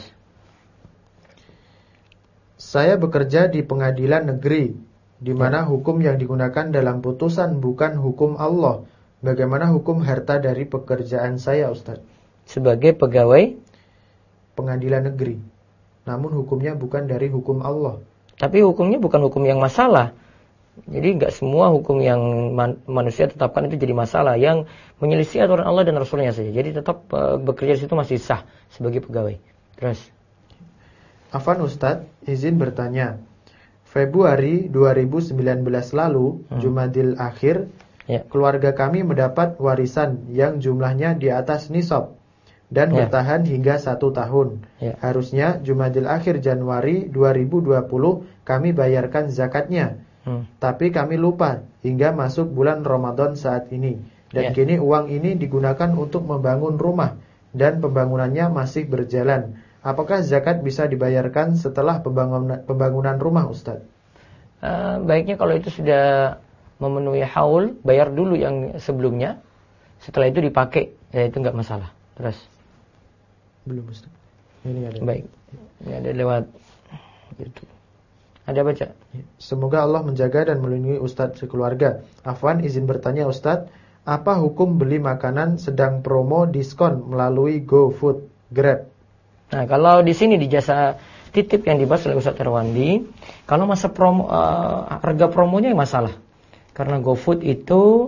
B: Saya bekerja di pengadilan negeri, di mana hukum yang digunakan dalam putusan bukan hukum Allah. Bagaimana hukum harta dari pekerjaan saya Ustaz?
A: sebagai pegawai,
B: Pengadilan negeri, namun hukumnya bukan dari hukum Allah.
A: tapi hukumnya bukan hukum yang masalah. Jadi nggak semua hukum yang manusia tetapkan itu jadi masalah. Yang menyelisih aturan Allah dan Rasulnya saja. Jadi tetap bekerja di situ masih sah sebagai pegawai. Terus,
B: Afan Ustadz, izin bertanya. Februari 2019 lalu, Jumadil Akhir,
A: ya,
B: keluarga kami mendapat warisan yang jumlahnya di atas nisab dan
A: Ya.
B: bertahan hingga 1 tahun.
A: Ya.
B: Harusnya Jumadil Akhir Januari 2020 kami bayarkan zakatnya. Tapi kami lupa hingga masuk bulan Ramadan saat ini. Dan
A: Ya.
B: kini uang ini digunakan untuk membangun rumah dan pembangunannya masih berjalan. Apakah zakat bisa dibayarkan setelah pembangunan rumah Ustaz?
A: baiknya kalau itu sudah memenuhi haul, bayar dulu yang sebelumnya. Setelah itu dipakai, ya itu nggak masalah. Terus,
B: Belum Ustaz. Ini ada.
A: baik, ini ada lewat YouTube. Ada baca?
B: Semoga Allah menjaga dan melindungi Ustadz sekeluarga. Afwan izin bertanya Ustadz, apa hukum beli makanan sedang promo diskon melalui GoFood, Grab?
A: Nah, kalau di sini di jasa titip yang dibahas oleh Ustadz Terwandi, kalau masa promo, harga promonya yang masalah. Karena GoFood itu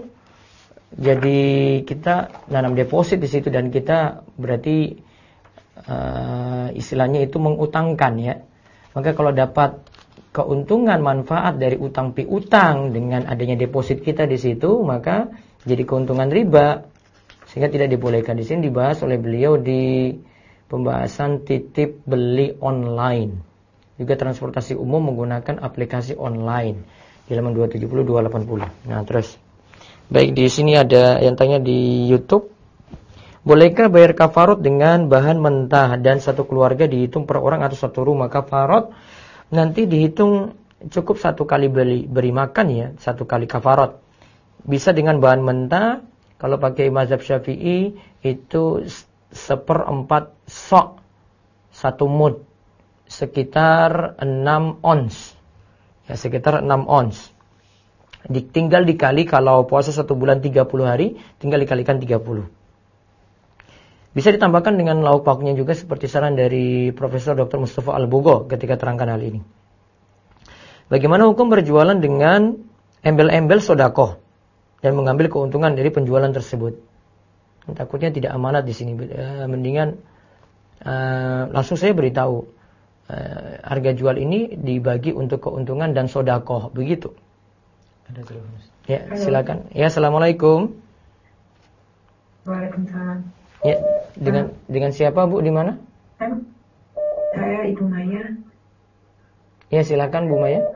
A: jadi kita nanam deposit di situ dan kita berarti istilahnya itu mengutangkan ya. Maka kalau dapat keuntungan manfaat dari utang piutang dengan adanya deposit kita di situ, maka jadi keuntungan riba, sehingga tidak dibolehkan. Di sini dibahas oleh beliau di pembahasan titip beli online, juga transportasi umum menggunakan aplikasi online di halaman 270 280. Nah, terus baik, di sini ada yang tanya di YouTube, bolehkah bayar kafarot dengan bahan mentah dan satu keluarga dihitung per orang atau satu rumah? Kafarot nanti dihitung cukup satu kali beri makan ya, satu kali kafarot. Bisa dengan bahan mentah, kalau pakai mazhab Syafi'i itu 1/4 sok, 1 mud, sekitar 6 ons. Ya, sekitar 6 ons. Tinggal dikali, kalau puasa 1 bulan 30 hari, tinggal dikalikan 30. Bisa ditambahkan dengan lauk pauknya juga seperti saran dari Profesor Dr. Mustafa Al-Bugo ketika terangkan hal ini. Bagaimana hukum berjualan dengan embel-embel sodakoh dan mengambil keuntungan dari penjualan tersebut? Takutnya tidak amanat di sini. Mendingan langsung saya beritahu harga jual ini dibagi untuk keuntungan dan sodakoh, begitu. Ya, silakan. Ya, assalamualaikum.
C: Waalaikumsalam.
A: Ya, dengan siapa Bu, di mana?
C: Saya Ibu Maya.
A: Ya, silakan Bu Maya.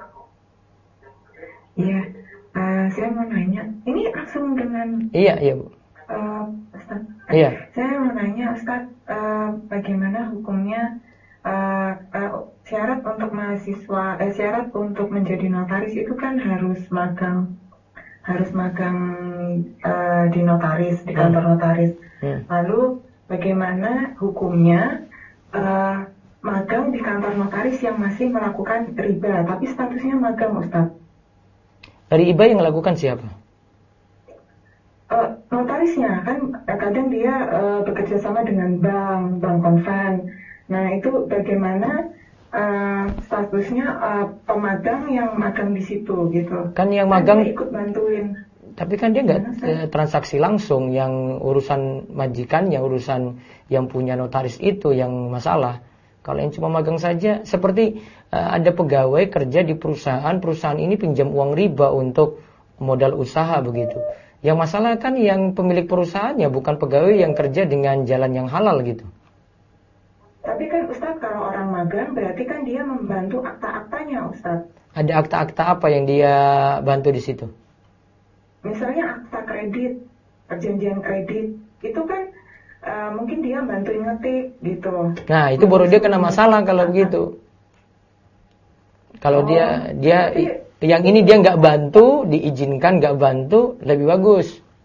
C: Iya, saya mau nanya. Ini langsung dengan
A: Iya Bu.
C: Ustaz.
A: Iya.
C: Saya mau nanya Ustaz, bagaimana hukumnya syarat untuk mahasiswa, syarat untuk menjadi notaris itu kan harus magang di notaris, di kantor notaris. Lalu bagaimana hukumnya magang di kantor notaris yang masih melakukan riba, tapi statusnya magang Ustaz?
A: Riba yang melakukan siapa?
C: Notarisnya kan kadang dia bekerja sama dengan bank konven. Nah itu bagaimana statusnya pemagang yang magang di situ gitu?
A: Kan yang magang
C: dia ikut bantuin.
A: Tapi kan dia nggak transaksi langsung, yang urusan majikannya, urusan yang punya notaris itu yang masalah. Kalau yang cuma magang saja, seperti ada pegawai kerja di perusahaan ini pinjam uang riba untuk modal usaha begitu. Yang masalah kan yang pemilik perusahaannya, bukan pegawai yang kerja dengan jalan yang halal gitu.
C: Tapi kan Ustadz, kalau orang magang berarti kan dia membantu akta-aktanya Ustadz.
A: Ada akta-akta apa yang dia bantu di situ?
C: misalnya akta kredit, perjanjian kredit, itu kan mungkin dia bantuin ngetik gitu.
A: Nah, itu baru dia kena masalah kalau begitu. Kalau dia yang ini dia nggak bantu, diizinkan nggak bantu, lebih bagus.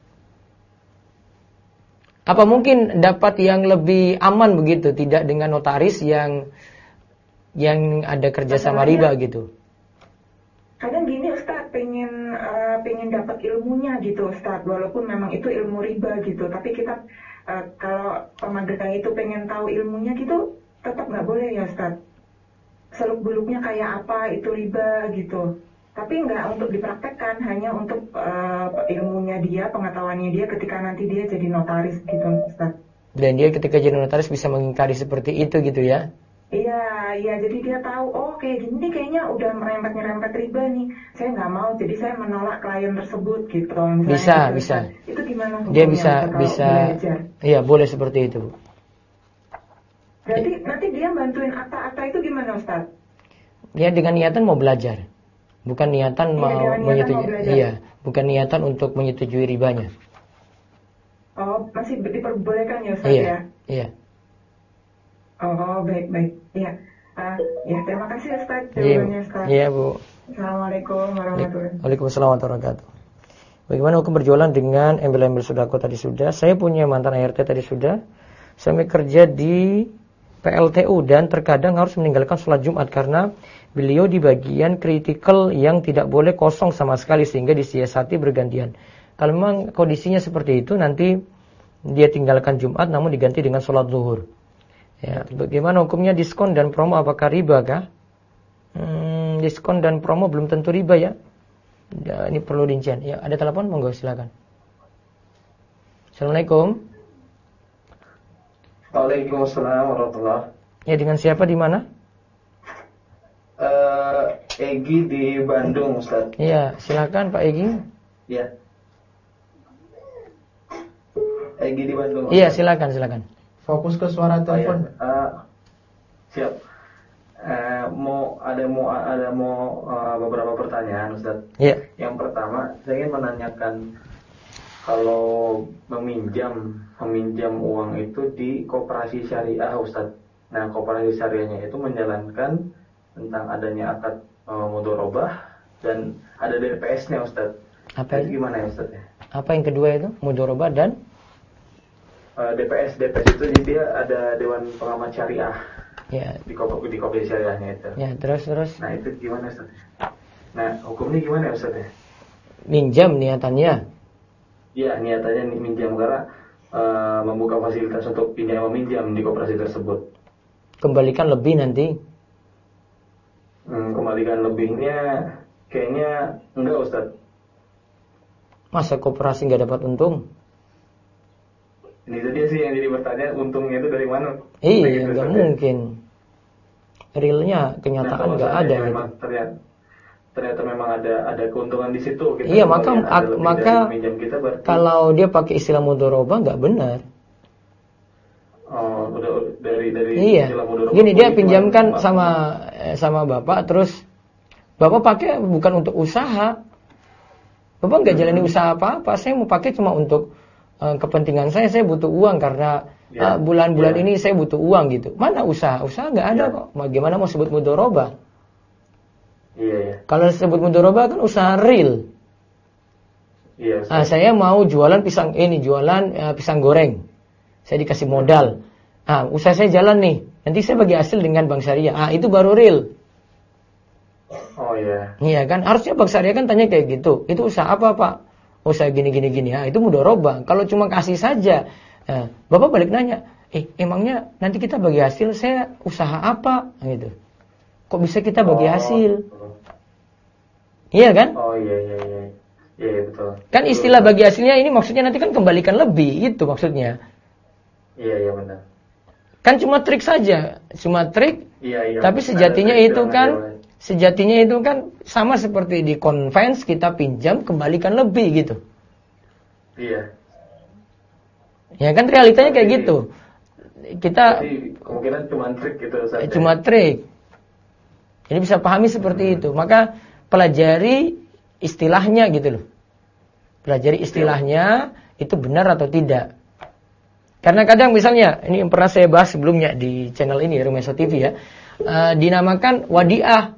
A: Apa mungkin dapat yang lebih aman begitu, tidak dengan notaris yang ada kerjasama riba gitu?
C: Kadang gini Ustadz, pengen dapat ilmunya gitu Ustadz, walaupun memang itu ilmu riba gitu, tapi kita kalau pemagang itu pengen tahu ilmunya gitu, tetap nggak boleh ya Ustadz. Seluk beluknya kayak apa itu riba gitu. Tapi nggak untuk dipraktekkan, hanya untuk ilmunya dia, pengetahuannya dia ketika nanti dia jadi notaris gitu Ustaz.
A: Dan dia ketika jadi notaris bisa mengingkari seperti itu gitu ya?
C: Iya, jadi dia tahu, oh kayak gini nih kayaknya udah merempet riba nih. Saya nggak mau, jadi saya menolak klien tersebut gitu. Misalnya
A: Bisa.
C: Itu gimana hukumnya?
A: Dia bisa. Iya, boleh seperti itu.
C: Berarti nanti dia bantuin akta-akta itu gimana Ustaz?
A: Ya dengan niatan mau belajar. Bukan niatan mau menyetujui. Iya, bukan niatan untuk menyetujui ribanya.
C: Oh, masih diperbolehkan ya Ustaz ya?
A: Iya.
C: Oh, baik. Iya. Ya, terima kasih Ustaz jawabannya Ustaz.
A: Iya, Bu.
C: Assalamualaikum warahmatullahi wabarakatuh.
A: Waalaikumsalam warahmatullahi wabarakatuh. Bagaimana hukum berjualan dengan embel-embel sodako tadi sudah? Saya punya mantan ART tadi sudah. Saya kerja di PLTU dan terkadang harus meninggalkan sholat Jumat karena beliau di bagian kritikal yang tidak boleh kosong sama sekali sehingga disiasati bergantian. Kalau memang kondisinya seperti itu, nanti dia tinggalkan Jumat namun diganti dengan sholat zuhur. Ya, bagaimana hukumnya diskon dan promo, apakah riba kah? Diskon dan promo belum tentu riba ya. Ini perlu rincian. Ya, ada telepon, monggo silakan. Assalamualaikum.
D: Waalaikumsalam warahmatullahi.
A: Ya, dengan siapa di mana?
D: Egi di Bandung, Ustaz.
A: Iya, silakan Pak Egi.
D: Ya. Egi di Bandung.
A: Iya, silakan.
B: Fokus ke suara telepon.
D: Siap. Mau beberapa pertanyaan, Ustaz.
A: Iya.
D: Yang pertama, saya ingin menanyakan kalau meminjam uang itu di koperasi syariah, Ustaz. Nah, koperasi syariahnya itu menjalankan tentang adanya akad mudharabah dan ada DPS-nya, Ustaz.
A: Apa itu?
D: Gimana ya, Ustaz ya?
A: Apa yang kedua itu? Mudharabah dan
D: DPS itu jadi dia ada Dewan Pengamat Syariah.
A: Ya.
D: Di koperasi syariahnya itu.
A: Ya, terus.
D: Nah, itu gimana, Ustaz? Nah, hukumnya gimana ya, Ustaz ya?
A: Minjam niatannya.
D: Iya, niatannya minjam karena membuka fasilitas untuk pinjam meminjam di koperasi tersebut.
A: Kembalikan lebih nanti.
D: Kembalikan lebihnya kayaknya enggak, Ustaz.
A: Masa koperasi nggak dapat untung?
D: Ini saja sih yang jadi pertanyaan, untungnya itu dari mana?
A: Iya, nggak mungkin. Realnya kenyataan nggak ada.
D: Memang, ternyata memang ada keuntungan di situ.
A: Iya, maka
D: kita berarti,
A: kalau dia pakai istilah mudharabah nggak benar.
D: Oh, udah dari
A: Iya. Gini, dia pinjamkan sama bapak, terus bapak pakai bukan untuk usaha. Bapak nggak jalani usaha apa-apa. Saya mau pakai cuma untuk kepentingan saya butuh uang karena bulan-bulan ini saya butuh uang gitu. Mana usaha? Usaha nggak ada kok. Bagaimana mau sebut mudharabah?
D: Iya.
A: Kalau sebut mudharabah kan usaha real.
D: Iya.
A: Saya mau jualan pisang goreng. Saya dikasih modal. Usaha saya jalan nih. Nanti saya bagi hasil dengan Bank Syariah. Itu baru real.
D: Oh iya.
A: Iya kan? Harusnya Bank Syariah kan tanya kayak gitu. Itu usaha apa, Pak? Usaha gini. Itu mudharabah. Kalau cuma kasih saja, Bapak balik nanya, emangnya nanti kita bagi hasil, saya usaha apa? Gitu. Kok bisa kita bagi hasil? Iya kan?
D: Oh iya. Iya, betul.
A: Kan istilah bagi hasilnya ini maksudnya nanti kan kembalikan lebih, itu maksudnya.
D: Iya benar.
A: Kan cuma trik saja,
D: Iya.
A: Tapi sejatinya itu kan sama seperti di conveyance, kita pinjam kembalikan lebih gitu.
D: Iya.
A: Ya kan realitanya kayak gitu. Kita
D: kemungkinan cuma trik gitu saja.
A: Cuma trik. Jadi bisa pahami seperti itu. Maka pelajari istilahnya gitu loh. pelajari istilahnya itu benar atau tidak. Karena kadang misalnya, ini yang pernah saya bahas sebelumnya di channel ini, Rumeso TV ya, dinamakan wadiah.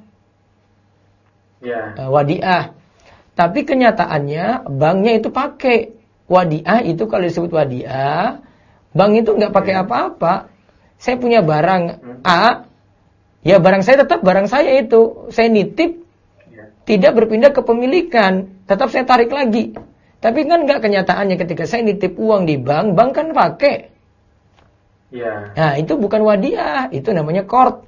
A: Wadiah. Tapi kenyataannya banknya itu pakai wadiah, itu kalau disebut wadiah, bank itu nggak pakai apa-apa. Saya punya barang A, ya barang saya tetap barang saya itu. Saya nitip, tidak berpindah ke pemilikan, tetap saya tarik lagi. Tapi kan nggak kenyataannya ketika saya nitip uang di bank, bank kan pakai.
D: Ya.
A: Nah itu bukan wadiah, itu namanya qard.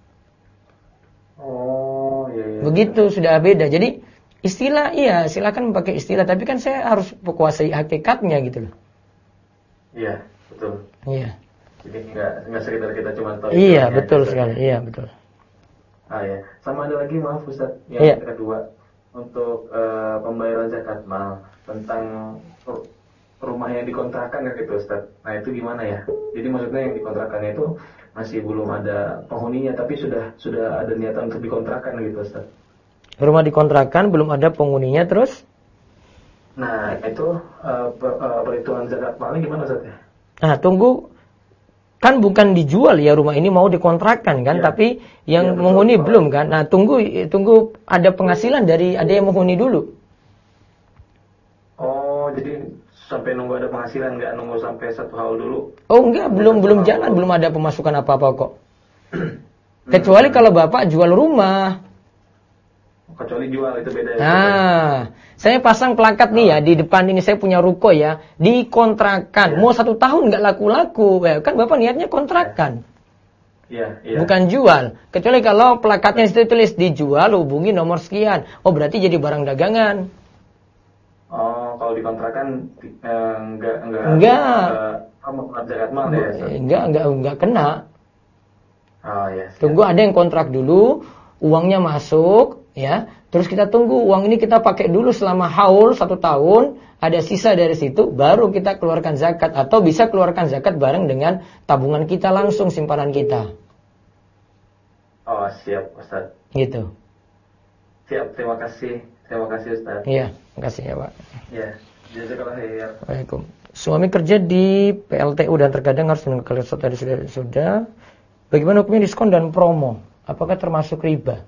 D: Oh, iya.
A: Begitu sudah beda. Jadi istilah iya, silakan memakai istilah, tapi kan saya harus menguasai hakikatnya gitu loh.
D: Iya, betul.
A: Iya.
D: Jadi nggak sekedar kita cuma tahu.
A: Iya, betul sekali. Iya, betul.
D: Ah ya, sama ada lagi maaf Ustaz, yang kedua untuk pembayaran zakat mal tentang rumah yang dikontrakan gitu Ustaz. Nah itu gimana ya? Jadi maksudnya yang dikontrakan itu masih belum ada penghuninya, tapi sudah ada niatan untuk dikontrakan gitu Ustaz.
A: Rumah dikontrakan belum ada penghuninya terus?
D: Nah itu perhitungan zakat malnya gimana Ustaz ya?
A: Nah tunggu, kan bukan dijual ya rumah ini, mau dikontrakan kan, tapi yang menghuni belum kan. Nah tunggu ada penghasilan dari ada yang menghuni dulu.
D: Oh jadi sampai nunggu ada penghasilan, nggak nunggu sampai satu haul dulu?
A: Oh enggak, belum jalan, belum ada pemasukan apa-apa kok. Kecuali kalau bapak jual rumah.
D: Kecuali jual itu beda ya.
A: Nah, saya pasang plakat nih ya di depan ini, saya punya ruko ya, dikontrakan. Mau 1 tahun nggak laku-laku, kan bapak niatnya kontrakan.
D: Iya.
A: Bukan jual. Kecuali kalau plakatnya itu tulis dijual, hubungi nomor sekian. Oh berarti jadi barang dagangan.
D: Oh kalau dikontrakan
A: enggak.
D: Zakat mal ya.
A: Enggak kena.
D: Oh ya.
A: Tunggu ada yang kontrak dulu, uangnya masuk. Ya, terus kita tunggu uang ini kita pakai dulu selama haul 1 tahun, ada sisa dari situ, baru kita keluarkan zakat atau bisa keluarkan zakat bareng dengan tabungan kita langsung simpanan kita.
D: Oh siap Ustaz.
A: Gitu.
D: Siap, terima kasih Ustaz.
A: Iya, makasih ya Pak.
D: Ya, jazakallah khair.
A: Waalaikumsalam. Suami kerja di PLTU dan terkadang harus menukar tadi sudah. Bagaimana hukumnya diskon dan promo? Apakah termasuk riba?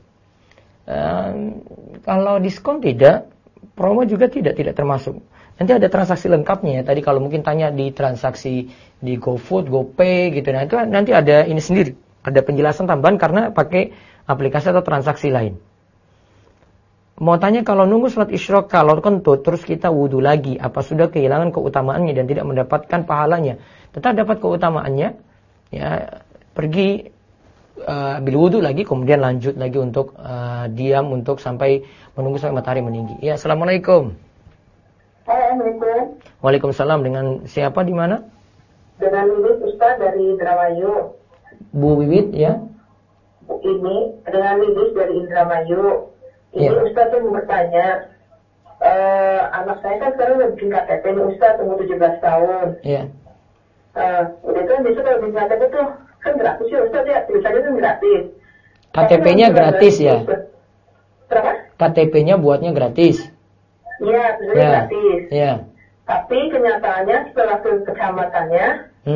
A: Kalau diskon tidak, promo juga tidak termasuk. Nanti ada transaksi lengkapnya ya. Tadi kalau mungkin tanya di transaksi di GoFood, GoPay gitu. Nah itu nanti ada ini sendiri, ada penjelasan tambahan karena pakai aplikasi atau transaksi lain. Mau tanya kalau nunggu sholat isyraq kalau kentut terus kita wudhu lagi, apa sudah kehilangan keutamaannya dan tidak mendapatkan pahalanya? Tetap dapat keutamaannya. Ya, pergi ambil wudhu lagi, kemudian lanjut lagi untuk diam untuk sampai menunggu sampai matahari meninggi. Ya, assalamualaikum.
E: Assalamualaikum.
A: Waalaikumsalam. Dengan siapa di mana?
E: Dengan Wiwit Ustaz dari Indramayu.
A: Bu Wiwit ya?
E: Ini dengan Wiwit dari Indramayu. Ini
A: Ya.
E: Ustaz tuh mau bertanya, anak saya kan sekarang udah bikin KTP nih Ustaz, umur 17 tahun.
A: Iya.
E: Udah itu kan biasa kalau bikin KTP tuh kan gratis ya Ustaz ya, tulisannya kan gratis.
A: KTP-nya gratis ya?
E: Berapa?
A: KTP-nya buatnya gratis.
E: Iya, tulisannya gratis.
A: Iya.
E: Tapi kenyataannya setelah ke kecamatannya,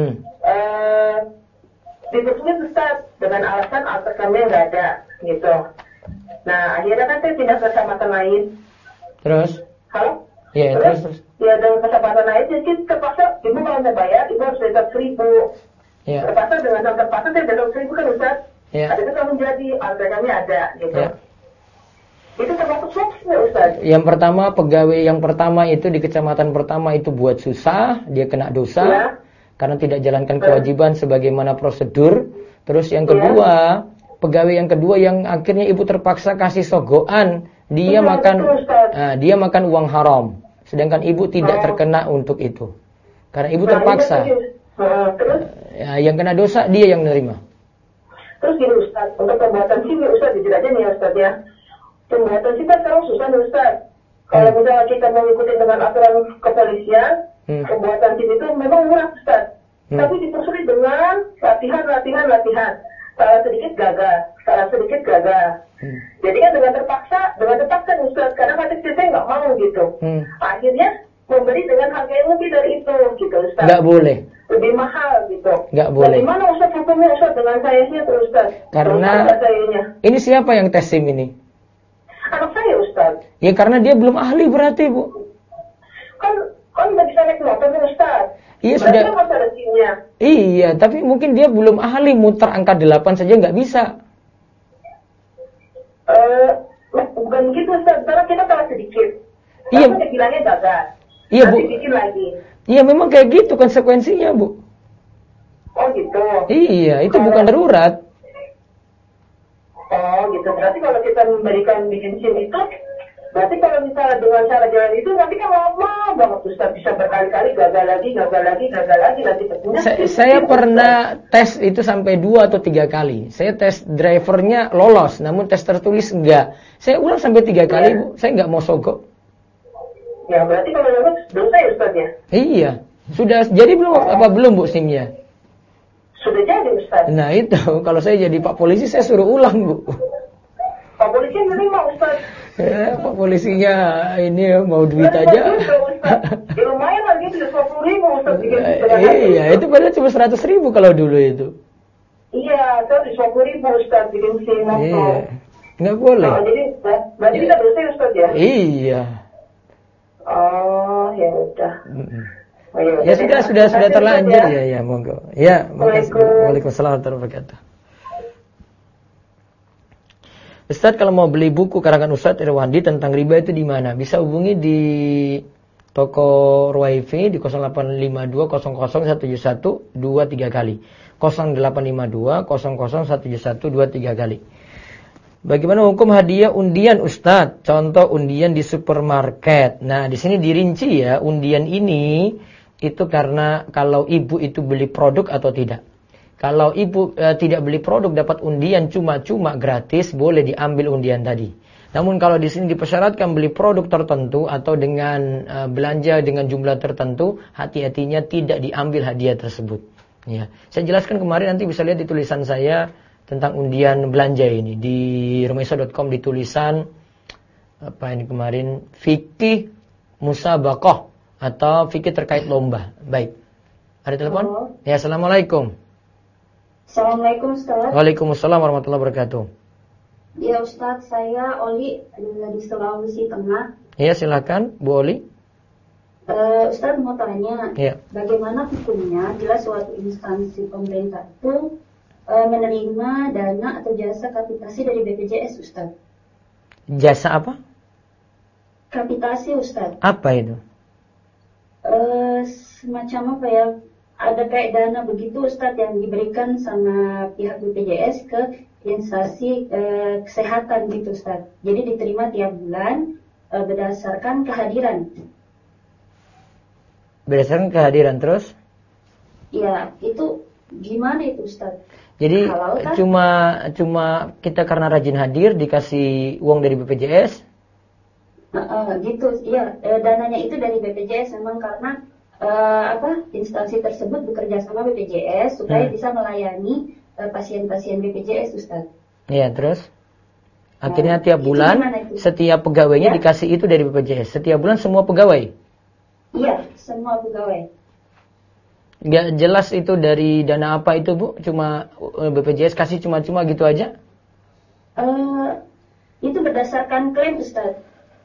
E: ditulisnya Ustaz dengan alasan alternatifnya nggak ada gitu. Nah akhirnya kan saya pindah ke kecamatan lain.
A: Terus?
E: Halo?
A: Iya, terus.
E: Ya dengan kecamatan lain, jadi terpaksa ibu kalau saya bayar, ibu harus bayar 1.000.
A: Iya.
E: Terpaksa dengan terpaksa saya bayar 1.000 kan Ustaz.
A: Iya.
E: Ada itu kalau menjadi alternatifnya ada gitu.
A: Iya.
E: Itu termasuk hoax nggak Ustaz?
A: Yang pertama, pegawai yang pertama itu di kecamatan pertama itu buat susah, dia kena dosa.
E: Ya.
A: Karena tidak jalankan kewajiban sebagaimana prosedur. Terus yang kedua, pegawai yang kedua yang akhirnya ibu terpaksa kasih sogoan, dia dia makan uang haram, sedangkan ibu tidak terkena untuk itu, karena ibu terpaksa.
E: Terus?
A: Ya, yang kena dosa dia yang menerima.
E: Terus gini Ustaz, untuk pembuatan SIM ya Ustaz, jujur aja nih ya Ustaz ya. Pembuatan SIM kan sekarang susah nih Ustaz. Kalau misalnya kita mau ikutin dengan aturan kepolisian, pembuatan SIM itu memang murah Ustaz. Tapi dipersulit dengan latihan. Salah sedikit gagal. Jadi kan dengan terpaksa nih Ustaz, karena KTP saya nggak mau gitu. Akhirnya memberi dengan harga yang lebih dari itu, gitu Ustaz.
A: Nggak boleh.
E: Lebih mahal gitu.
A: Nggak boleh.
E: Bagaimana Ustaz hukumnya Ustaz dengan sayanya tuh Ustaz?
A: Karena ini siapa yang tes SIM ini?
E: Anak saya Ustaz.
A: Ya karena dia belum ahli berarti Bu.
E: Kan nggak bisa naik motor nih Ustaz.
A: Iya
E: berarti
A: sudah.
E: Kan ada SIM-nya.
A: Iya, tapi mungkin dia belum ahli, muter angka 8 saja nggak bisa.
E: Bukan gitu Ustaz, karena kita kalah sedikit.
A: Iya.
E: Tapi bilangnya gagal.
A: Iya Bu.
E: Nanti bikin lagi.
A: Iya memang kayak gitu konsekuensinya Bu.
E: Oh gitu.
A: Iya, itu bukan darurat.
E: Oh gitu. Berarti kalau kita memberikan bikin SIM itu, berarti kalau misalnya dengan cara jalan itu nanti kan lama banget Ustaz, bisa berkali-kali gagal lagi nanti ketemu.
A: Saya pernah tes itu sampai 2 atau 3 kali. Saya tes drivernya lolos, namun tes tertulis enggak. Saya ulang sampai 3 kali Bu, saya enggak mau sogok.
E: Ya berarti kalau lolos dosa ya Ustaz ya?
A: Iya, sudah jadi belum apa belum Bu SIM-nya?
E: Sudah jadi Ustaz.
A: Nah itu, kalau saya jadi Pak Polisi saya suruh ulang Bu.
E: Pak Polisi menerima Ustaz.
A: Ya, Pak Polisinya ini mau duit aja.
E: Ya, lumayan lah gitu, 20.000 Ustaz.
A: Iya, itu padahal cuma 100.000 kalau dulu itu.
E: Iya, saya 20.000 Ustaz bikin SIM motor.
A: Iya, nggak boleh.
E: Oh, jadi berarti kita dosa ya Ustaz ya?
A: Iya.
E: Oh, ya udah. Oh,
A: ya sudah terlanjur ya monggo. Ya, makasih. Waalaikumsalam warahmatullahi wabarakatuh. Ustaz, kalau mau beli buku karangan Ustaz Irwandi tentang riba itu di mana? Bisa hubungi di toko Ruwaifi di 0852 00 171 23 kali. 0852 00 171 23 kali. Bagaimana hukum hadiah undian Ustaz? Contoh undian di supermarket. Nah, di sini dirinci ya, undian ini itu karena kalau ibu itu beli produk atau tidak. Kalau ibu tidak beli produk dapat undian cuma-cuma gratis, boleh diambil undian tadi. Namun kalau di sini dipersyaratkan beli produk tertentu atau dengan belanja dengan jumlah tertentu, hati-hatinya tidak diambil hadiah tersebut. Ya, saya jelaskan kemarin, nanti bisa lihat di tulisan saya tentang undian belanja ini di rumahisa.com di tulisan apa ini kemarin fikih musabaqah atau fikih terkait lomba. Baik. Ada telepon?
E: Halo.
A: Ya, assalamualaikum.
E: Assalamualaikum Ustaz.
A: Waalaikumsalam warahmatullahi wabarakatuh.
E: Ya Ustaz, saya Oli dari Sulawesi Tengah.
A: Ya, silakan Bu Oli.
E: Ustaz mau tanya, bagaimana hukumnya bila suatu instansi pemerintah itu menerima dana atau jasa kapitasi dari BPJS Ustaz?
A: Jasa apa?
E: Kapitasi Ustaz.
A: Apa itu?
E: Semacam apa ya? Ada kayak dana begitu Ustaz yang diberikan sama pihak BPJS ke instansi kesehatan gitu Ustaz. Jadi diterima tiap bulan berdasarkan kehadiran.
A: Berdasarkan kehadiran terus?
E: Ya, itu gimana itu Ustaz?
A: Jadi cuma kita karena rajin hadir dikasih uang dari BPJS?
E: Gitu, iya. Dananya itu dari BPJS memang karena instansi tersebut bekerja sama BPJS supaya bisa melayani pasien-pasien BPJS Ustaz. Iya, terus?
A: Akhirnya tiap bulan setiap pegawainya dikasih itu dari BPJS. Setiap bulan semua pegawai?
E: Iya, semua pegawai.
A: Nggak jelas itu dari dana apa itu Bu? Cuma BPJS kasih cuma-cuma gitu aja?
E: Itu berdasarkan klaim Ustaz.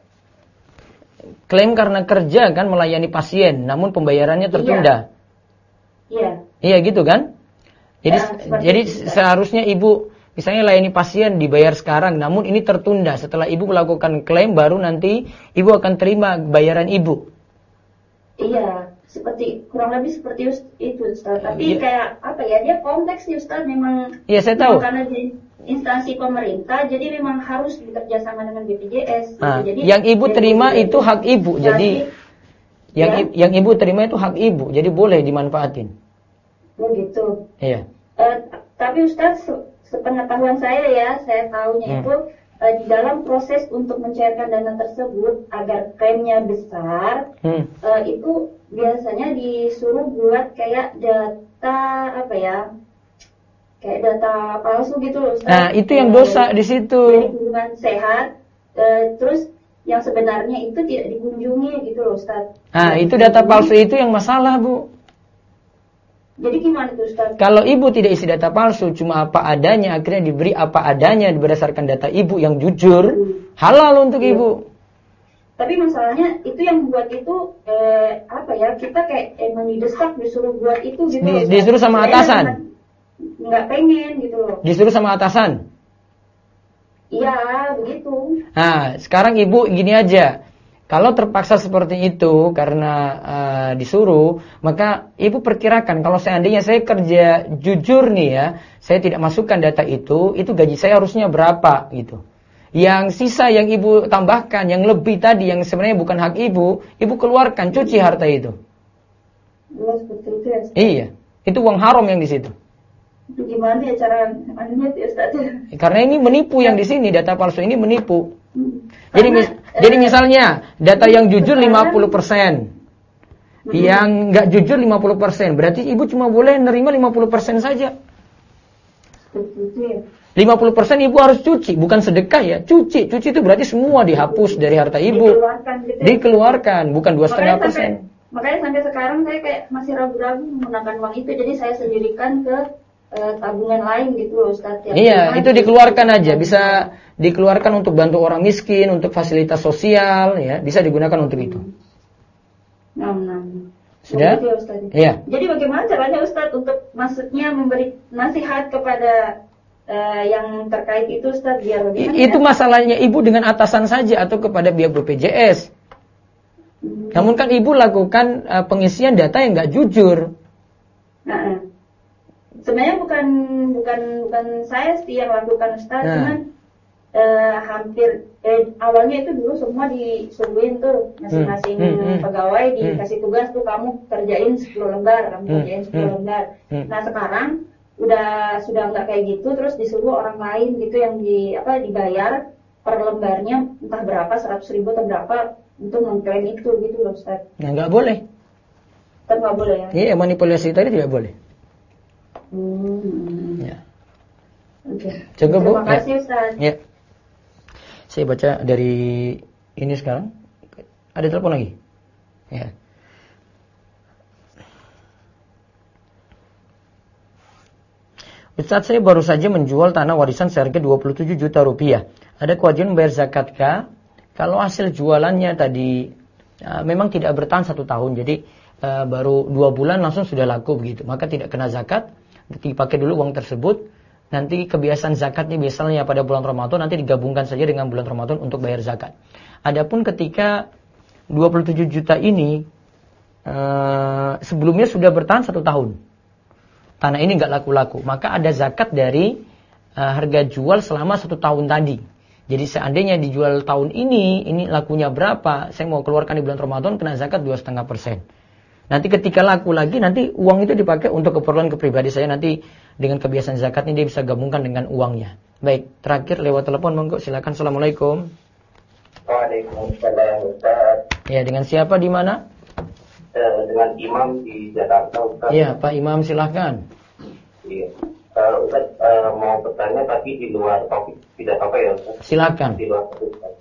A: Klaim karena kerja kan melayani pasien, namun pembayarannya tertunda.
E: Iya.
A: Iya gitu kan? Jadi seharusnya ibu misalnya layani pasien dibayar sekarang, namun ini tertunda. Setelah ibu melakukan klaim baru nanti ibu akan terima bayaran ibu.
E: Iya, kurang lebih seperti itu Ustaz. Tapi kayak apa ya? Dia kompleks nih Ustaz memang. Iya, saya tahu. Karena instansi pemerintah, jadi memang harus bekerja sama dengan BPJS.
A: Nah,
E: jadi
A: yang ibu terima itu hak ibu. Jadi yang ibu terima itu hak ibu. Jadi boleh dimanfaatin.
E: Oh gitu.
A: Iya.
E: Tapi Ustaz, sepengetahuan saya tahunya itu di dalam proses untuk mencairkan dana tersebut agar klaimnya besar, itu biasanya disuruh buat kayak data kayak data palsu gitu loh Ustaz.
A: Nah, itu yang dosa di situ.
E: Dari hubungan sehat, terus
F: yang sebenarnya itu tidak dikunjungi gitu loh Ustaz.
A: Nah, itu data palsu itu yang masalah, Bu.
F: Jadi gimana tuh Ustaz?
A: Kalau ibu tidak isi data palsu, cuma apa adanya, akhirnya diberi apa adanya berdasarkan data ibu yang jujur, halal untuk ibu.
F: Tapi masalahnya itu yang buat itu kita kayak emang didesak disuruh buat itu gitu loh.
A: Disuruh sama atasan?
F: Nggak pengen gitu loh.
A: Disuruh sama atasan?
F: Iya, begitu.
A: Nah, sekarang ibu gini aja. Kalau terpaksa seperti itu karena disuruh, maka ibu perkirakan kalau seandainya saya kerja jujur nih ya, saya tidak masukkan data itu gaji saya harusnya berapa gitu. Yang sisa yang ibu tambahkan, yang lebih tadi yang sebenarnya bukan hak ibu keluarkan, cuci harta itu.
F: Seperti itu ya.
A: Iya, itu uang haram yang di situ.
F: Itu gimana ya cara anunya ya Ustaz?
A: Karena ini menipu yang di sini, data palsu ini menipu. Jadi misalnya data yang jujur 50%, yang nggak jujur 50%, berarti ibu cuma boleh nerima 50% saja. 50% ibu harus cuci, bukan sedekah ya, cuci itu berarti semua dihapus dari harta ibu, dikeluarkan, bukan 2,5%.
F: Makanya sampai sekarang saya kayak masih ragu-ragu menggunakan uang itu, jadi saya sendirikan ke tabungan lain gitu loh Ustaz.
A: Iya, itu dikeluarkan aja, bisa dikeluarkan untuk bantu orang miskin, untuk fasilitas sosial, ya, bisa digunakan untuk itu. Sudah?
F: Ya, Ustaz.
A: Iya.
F: Jadi bagaimana caranya Ustaz untuk maksudnya memberi nasihat kepada yang terkait itu Ustaz biar
A: itu masalahnya ibu dengan atasan saja atau kepada pihak BPJS. Namun kan ibu lakukan pengisian data yang nggak jujur.
F: Sebenarnya bukan saya sih yang lakukan Ustaz, cuman hampir awalnya itu dulu semua disuruhin tuh masing-masing pegawai dikasih tugas tuh kamu kerjain 10 lembar, kerjain 10 lembar. Nah sekarang sudah nggak kayak gitu, terus disuruh orang lain gitu yang dibayar per lembarnya entah berapa, 100.000 atau berapa untuk mengklaim itu gitu loh Ustaz.
A: Nah nggak boleh.
F: Tetap nggak boleh ya?
A: Iya, manipulasi tadi tidak boleh. Ya.
F: Oke.
A: Cukup, Bu.
F: Terima kasih Ustaz.
A: Ya. Saya baca dari ini sekarang. Ada telepon lagi? Ya. Ustaz, saya baru saja menjual tanah warisan seharga 27 juta rupiah. Ada kewajiban membayar zakatkah? Kalau hasil jualannya tadi memang tidak bertahan 1 tahun, jadi baru 2 bulan langsung sudah laku begitu, maka tidak kena zakat. Dipakai dulu uang tersebut. Nanti kebiasaan zakatnya biasanya pada bulan Ramadan, nanti digabungkan saja dengan bulan Ramadan untuk bayar zakat. Adapun ketika 27 juta ini sebelumnya sudah bertahan 1 tahun, tanah ini nggak laku-laku, maka ada zakat dari harga jual selama 1 tahun tadi. Jadi seandainya dijual tahun ini lakunya berapa, saya mau keluarkan di bulan Ramadan, kena zakat 2,5%. Nanti ketika laku lagi, nanti uang itu dipakai untuk keperluan kepribadi saya. Nanti dengan kebiasaan zakat ini dia bisa gabungkan dengan uangnya. Baik, terakhir lewat telepon, monggo silakan. Assalamualaikum.
G: Waalaikumsalam Ustaz.
A: Ya, dengan siapa di mana?
G: Dengan Imam di Jakarta Ustaz.
A: Iya, Pak Imam silahkan.
G: Iya. Ustaz mau bertanya tapi di luar topik, tidak apa ya Ustaz?
A: Silakan.
G: Di luar topik Ustaz.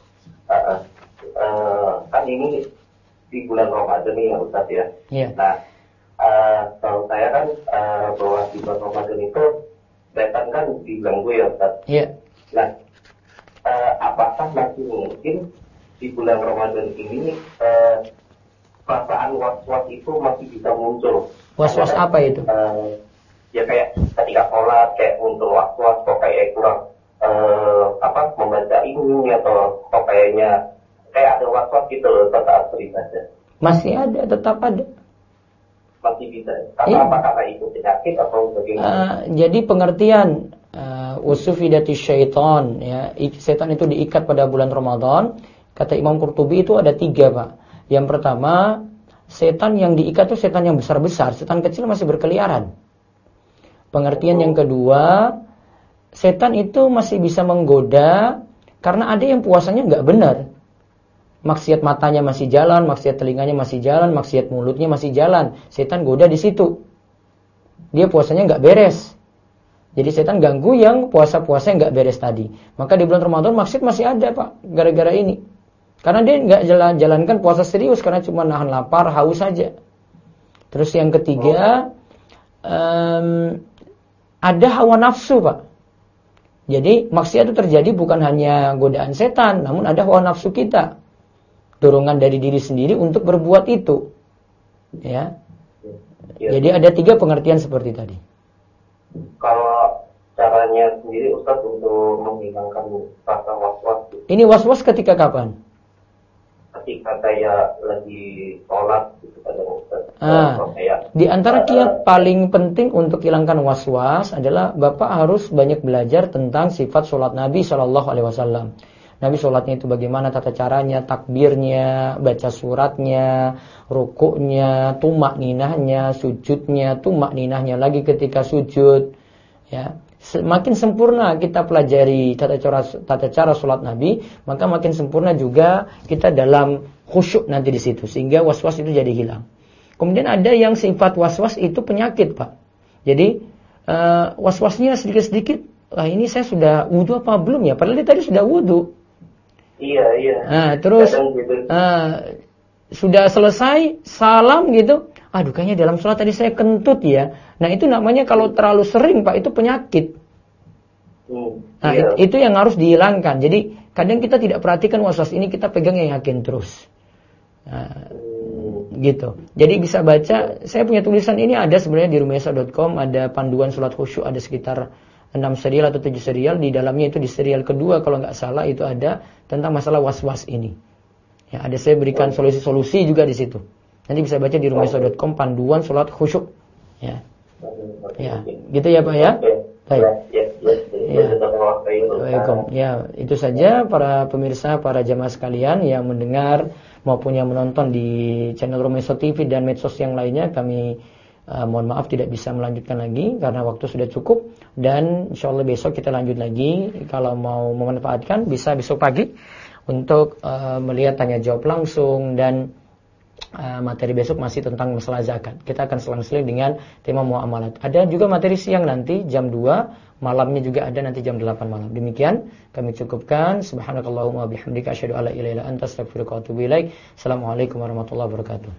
G: Kan ini di bulan Ramadan nih ya Ustaz ya.
A: Iya.
G: Nah, kalau saya kan bahwa di bulan Ramadan itu setan kan diganggu ya Ustaz.
A: Iya.
G: Nah, apakah masih mungkin di bulan Ramadan ini perasaan was-was itu masih bisa muncul?
A: Was-was apa itu?
G: Ya kayak ketika sholat kayak muncul was-was kok kayak kurang membaca ini atau kok kayaknya kayak ada was-was gitu loh saat beribadah. Masih ada, tetap ada. Masih bisa. Karena apa? Karena itu penyakit atau bagaimana?
A: Jadi pengertian usufidati syaitan, ya, setan itu diikat pada bulan Ramadan. Kata Imam Qurtubi itu ada 3, Pak. Yang pertama, setan yang diikat itu setan yang besar-besar, setan kecil masih berkeliaran. Pengertian yang kedua, setan itu masih bisa menggoda karena ada yang puasanya nggak benar. Maksiat matanya masih jalan, maksiat telinganya masih jalan, maksiat mulutnya masih jalan. Setan goda di situ. Dia puasanya nggak beres. Jadi setan ganggu yang puasa-puasa yang nggak beres tadi. Maka di bulan Ramadan maksiat masih ada, Pak, gara-gara ini. Karena dia nggak jalankan puasa serius karena cuma nahan lapar, haus saja. Terus yang ketiga, ada hawa nafsu, Pak. Jadi maksiat itu terjadi bukan hanya godaan setan, namun ada hawa nafsu kita. Dorongan dari diri sendiri untuk berbuat itu. Ya. Jadi ada 3 pengertian seperti tadi.
G: Kalau caranya sendiri Ustaz untuk menghilangkan rasa was-was. Ini
A: was-was ketika kapan?
G: Ketika saya lagi sholat gitu kadang Ustaz.
A: Di antara kiat paling penting untuk hilangkan was-was adalah Bapak harus banyak belajar tentang sifat sholat Nabi SAW. Nabi sholatnya itu bagaimana tata caranya, takbirnya, baca suratnya, rukuknya, tumak ninahnya, sujudnya, tumak ninahnya lagi ketika sujud. Ya, semakin sempurna kita pelajari tata cara sholat Nabi, maka makin sempurna juga kita dalam khusyuk nanti di situ, sehingga was-was itu jadi hilang. Kemudian ada yang sifat was-was itu penyakit, Pak. Jadi was-wasnya sedikit-sedikit. Ini saya sudah wudu apa belum ya? Padahal dia tadi sudah wudu.
G: Iya.
A: Terus sudah selesai salam gitu. Aduh, kayaknya dalam sholat tadi saya kentut ya. Nah, itu namanya kalau terlalu sering, Pak, itu penyakit. Itu yang harus dihilangkan. Jadi kadang kita tidak perhatikan was-was ini, kita pegang yang yakin terus. Gitu. Jadi bisa baca. Saya punya tulisan ini ada sebenarnya di rumesa.com, ada panduan sholat khusyuk, ada sekitar 6 serial atau 7 serial. Di dalamnya itu di serial kedua kalau nggak salah itu ada tentang masalah was-was ini. Ya, ada saya berikan solusi-solusi juga di situ. Nanti bisa baca di rumesa.com panduan sholat khusyuk. Ya, gitu ya Pak ya. Baik. Ya, itu saja para pemirsa, para jamaah sekalian yang mendengar maupun yang menonton di channel Rumesa TV dan medsos yang lainnya. Kami mohon maaf tidak bisa melanjutkan lagi karena waktu sudah cukup, dan insyaallah besok kita lanjut lagi. Kalau mau memanfaatkan bisa besok pagi untuk melihat tanya jawab langsung, dan materi besok masih tentang masalah zakat. Kita akan selang-seling dengan tema muamalat. Ada juga materi siang nanti jam 2, malamnya juga ada nanti jam 8 malam. Demikian kami cukupkan. Subhanakallahumma bihamdika asyhadu alla ilaha illa anta astaghfiruka wa atubu ilaik. Assalamualaikum warahmatullahi wabarakatuh.